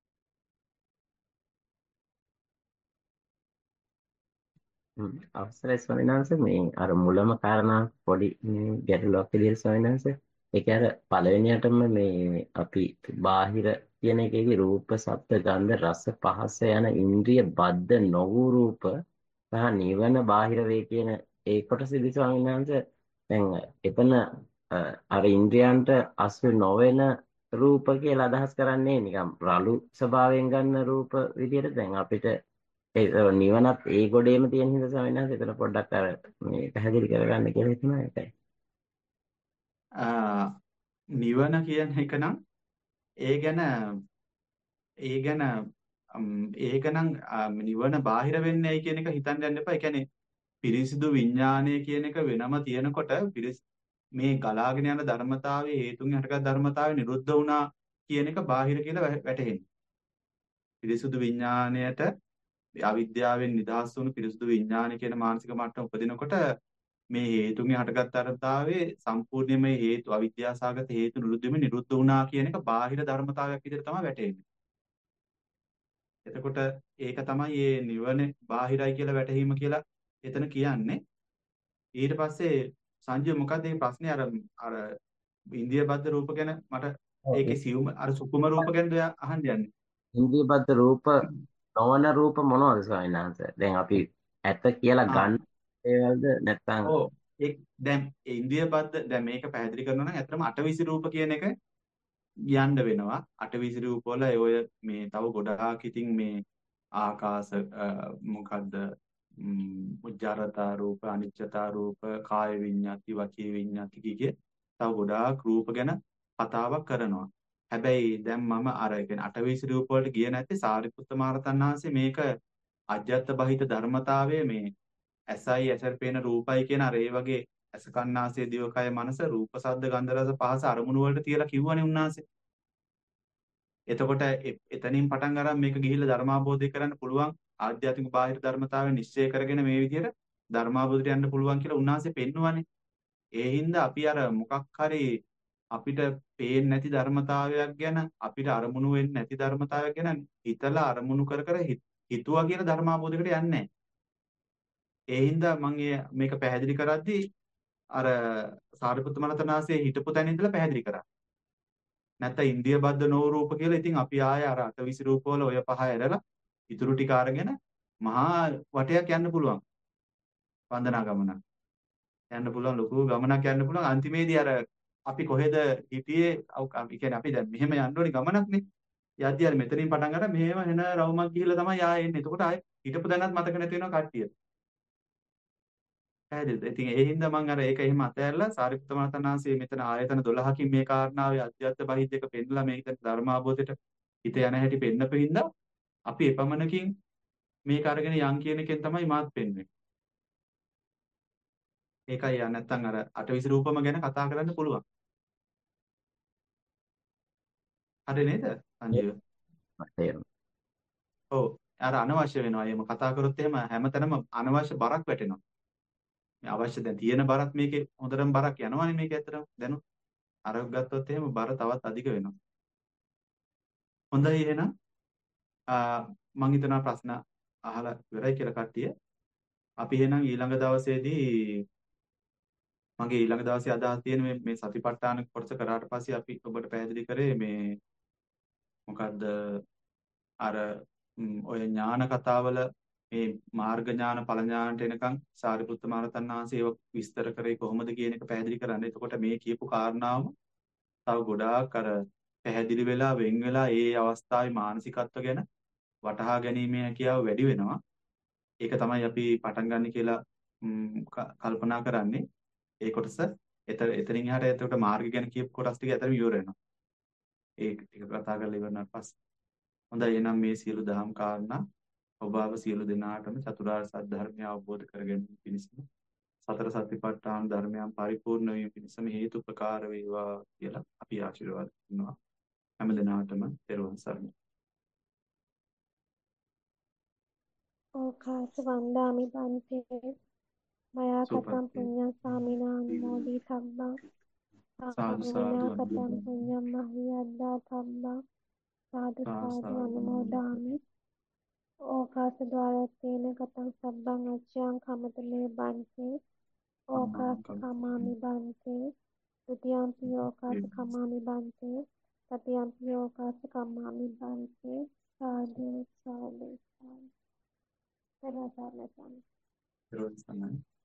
හ්ම්. අවසරයි ස්වාමීන් වහන්සේ මේ අර මුලම කාරණා පොඩි මේ ගැටලුවක් විදිහට ස්වාමීන් වහන්සේ ඒක අර පළවෙනියටම මේ අපි බාහිර කියන එකේදී රූප, ශබ්ද, ගන්ධ, රස, පහස යන ඉන්ද්‍රිය බද්ධ නොවූ රූප සහ නිවන බාහිර වේ කියන ඒ කොටසදී ස්වාමීන් වහන්සේ දැන් එතන අ, අර ඉන්ද්‍රයන්ට අසු නොවන රූප කියලා අදහස් කරන්නේ නිකම් රළු ස්වභාවයෙන් ගන්න රූප විදිහට දැන් අපිට ඒ නිවනත් ඒ ගොඩේම තියෙන හින්දා ස්වාමීන් වහන්සේ එතන පොඩ්ඩක් අර මේ පැහැදිලි කරගන්න කියලා හිතනවා ඒකයි. නිවන කියන එක නම් ඒ ගැන ඒ ගැන ඒක නම් නිවන බාහිර වෙන්නේ ඇයි කියන එක හිතන්න යන්න එපා. ඒ කියන්නේ පිරිසිදු විඥානය කියන එක වෙනම තියෙනකොට පිරිස් මේ ගලාගෙන යන ධර්මතාවයේ හේතුන් හටගත් ධර්මතාවය නිරුද්ධ වුණා කියන එක බාහිර කියලා වැටහෙන්නේ. පිරිසුදු විඥාණයට අවිද්‍යාවෙන් නිදහස් වුණු පිරිසුදු විඥානය කියන මානසික මට්ටම උපදිනකොට මේ හේතුන්ගේ හටගත් ධර්මතාවයේ සම්පූර්ණයෙන්ම හේතු අවිද්‍යාසගත හේතු නිරුද්ධ වෙමින් නිරුද්ධ වුණා කියන එක බාහිර ධර්මතාවයක් විදිහට තමයි වැටෙන්නේ. එතකොට ඒක තමයි මේ නිවන බාහිරයි කියලා වැටහීම කියලා එතන කියන්නේ. ඊට පස්සේ සංජය මොකක්ද මේ ප්‍රශ්නේ අර අර ඉන්දිය බද්ධ රූප ගැන මට ඒකේ සියුම් අර සුකුම රූප ගැනද ඔයා අහන්න යන්නේ. ඉන්ද්‍රිය බද්ධ රූප නොවන රූප මොනවද ස්වාමීන් වහන්සේ? දැන් අපි ඇත කියලා ගන්න ඒවලද නැත්නම් ඔව් ඒ දැන් ඉන්ද්‍රිය බද්ධ දැන් මේක පැහැදිලි කරනවා නම් ඇත්තටම අටවිසි රූප කියන එක යන්න වෙනවා. අටවිසි රූප වල ඔය මේ තව ගොඩාක් ඉතින් මේ ආකාශ මොකද්ද උජ්ජාරතා රූප අනිච්චතා රූප කාය විඤ්ඤාති වචී විඤ්ඤාති කියේ තව ගොඩාක් රූප ගැන කතාවක් කරනවා. හැබැයි දැන් මම අර කියන්නේ අටවිසි රූප වලට ගියේ නැත්තේ සාරිපුත්ත මහරහතන් වහන්සේ මේක අජ්ජත් බහිත ධර්මතාවයේ මේ ඇසයි ඇසට පේන රූපයි කියන අර ඒ වගේ ඇස කන්නාසය දිවකය මනස රූප සද්ද ගන්ධ රස පහස අරමුණු වලට තියලා කිව්වනේ උන්වහන්සේ. එතකොට එතනින් පටන් අරන් මේක ගිහිල්ලා ධර්මාබෝධය කරන්න පුළුවන් ආධ්‍යාත්මික බාහිර ධර්මතාවය නිශ්චය කරගෙන මේ විදිහට ධර්මාබෝධයට යන්න පුළුවන් කියලා උන්වහන්සේ පෙන්වුවානේ. ඒ හින්දා අපි අර මොකක් හරි අපිට පේන්නේ නැති ධර්මතාවයක් ගැන අපිට අරමුණු වෙන්නේ නැති ධර්මතාවයක් ගැන හිතලා අරමුණු කර කර හිතුවා කියලා ධර්මාබෝධයකට යන්නේ නැහැ. ඒ හින්දා මම මේක පැහැදිලි කරද්දී අර සාරිපුත්ත මහරහතන් වහන්සේ හිටපු තැන ඉඳලා පැහැදිලි කරා. නැත්නම් ඉන්ද්‍රිය බද්ධ නෝ රූප කියලා ඉතින් අපි ආයේ අර අටවිසි රූපවල ඔය පහ ඇරලා ඉතුරු ටික අරගෙන මහා වටයක් යන්න පුළුවන්. වන්දනා ගමනක්. යන්න පුළුවන් ලොකු ගමනක් යන්න පුළුවන්. අන්තිමේදී අර අපි කොහෙද හිටියේ අපි කියන්නේ අපි දැන් මෙහෙම යන්න ඕනි ගමනක්නේ. යද්දී අර මෙතනින් පටන් අරන් මෙහෙම එන රවුමක් ගිහිල්ලා තමයි ආයෙ එන්නේ. එතකොට ආයෙ හිටපු දැනත් මතක නැති වෙනවා කට්ටියට. පැහැදිලිද? ඉතින් ඒ හින්දා මම අර ඒක එහෙම අතහැරලා සාරිපුත්ත මහරහතන් වහන්සේ මෙතන ආයතන දොළහකින් මේ කාරණාවේ අධ්‍යාත්ම බහිද්ද එක පෙන්නලා මේක ධර්මාබෝධයට හිත යන හැටි පෙන්නපු හින්දා අපි එපමණකින් මේක අරගෙන යන් කියන එකෙන් තමයි මාත් පෙන්වෙන්නේ. ඒකයි යා නැත්තම් අර අටවිසි රූපම ගැන කතා කරන්න පුළුවන්. හරි නේද? සංජීව. ඔව් අර අනවශ්‍ය වෙනවා. එහෙම කතා කරොත් එහෙම හැමතැනම අනවශ්‍ය බරක් වැටෙනවා. මේ අවශ්‍ය දැන් තියෙන බරත් මේකේ හොඳටම බරක් යනවනේ මේක ඇත්තටම දැනු. අරක් ගත්තොත් එහෙම බර තවත් අධික වෙනවා. හොඳයි එහෙනම් මම හිතනවා ප්‍රශ්න අහලා ඉවරයි කියලා කට්ටිය. අපි එහෙනම් ඊළඟ දවසේදී මගේ ඊළඟ දවසේ අදහස් තියෙන මේ මේ සතිපට්ඨාන කොටස කරාට පස්සේ අපි ඔබට පැහැදිලි කරේ මේ මොකද්ද අර ඔය ඥාන කතාවල මේ මාර්ග ඥාන ඵල ඥානට එනකන් සාරිපුත්ත මහරහතන් වහන්සේ ඒක විස්තර කරේ කොහොමද කියන එක පැහැදිලි කරන්න. එතකොට මේ කියපු කාරණාවම තව ගොඩාක් අර පැහැදිලි වෙලා වෙන් වෙලා ඒ අවස්ථාවේ මානසිකත්ව ගැන වටහා ගැනීමේ හැකියාව වැඩි වෙනවා. ඒක තමයි අපි පටන් ගන්න කියලා ම්, ක- කල්පනා කරන්නේ. ඒ කොටස එතන එතනින් එහාට එතකොට මාර්ගය ගැන කියපු කොටස් ටික ඇතර ඉවර වෙනවා. ඒ ටික කතා කරලා ඉවරනාට පස්සේ. හොඳයි එහෙනම් මේ සියලු දහම් කාරණා ඔබ අප සියලු දෙනාටම චතුරාර්ය සත්‍ය ධර්මය අවබෝධ කරගැනීම පිණිසම සතර සතිපට්ඨාන ධර්මයන් පරිපූර්ණ වීම පිණිසම හේතු ප්‍රකාර වේවා කියලා අපි ආශිර්වාද කරනවා. හැම දිනාටම පෙරවන් සරණයි. ඕකාස වන්දාමි බන්තේ මයා සුවපත් කතං වේ. පුඤ්ඤං සාමිනානුමෝදි තබ්බං සාදු සාදු සාමිනා කතං අනුමෝදන්. පුඤ්ඤං මහියද්දා තබ්බං සාදු සාදු සාදු සාදු අනුමෝදන්. අනුමෝදාමි ඕකාස ද්වාරත්තේන කතං සබ්බං අච්ඡං කමතමේ බන්තේ ඕකාස කමාමි බන්තේ ဒုတိယံ පි ඕකාස කමාමි බන්තේ තතියං පි ඕකාස කමාමි බන්තේ සාදු සාදු සාදු පෙරසාරණ පෙරවන් සරණයි.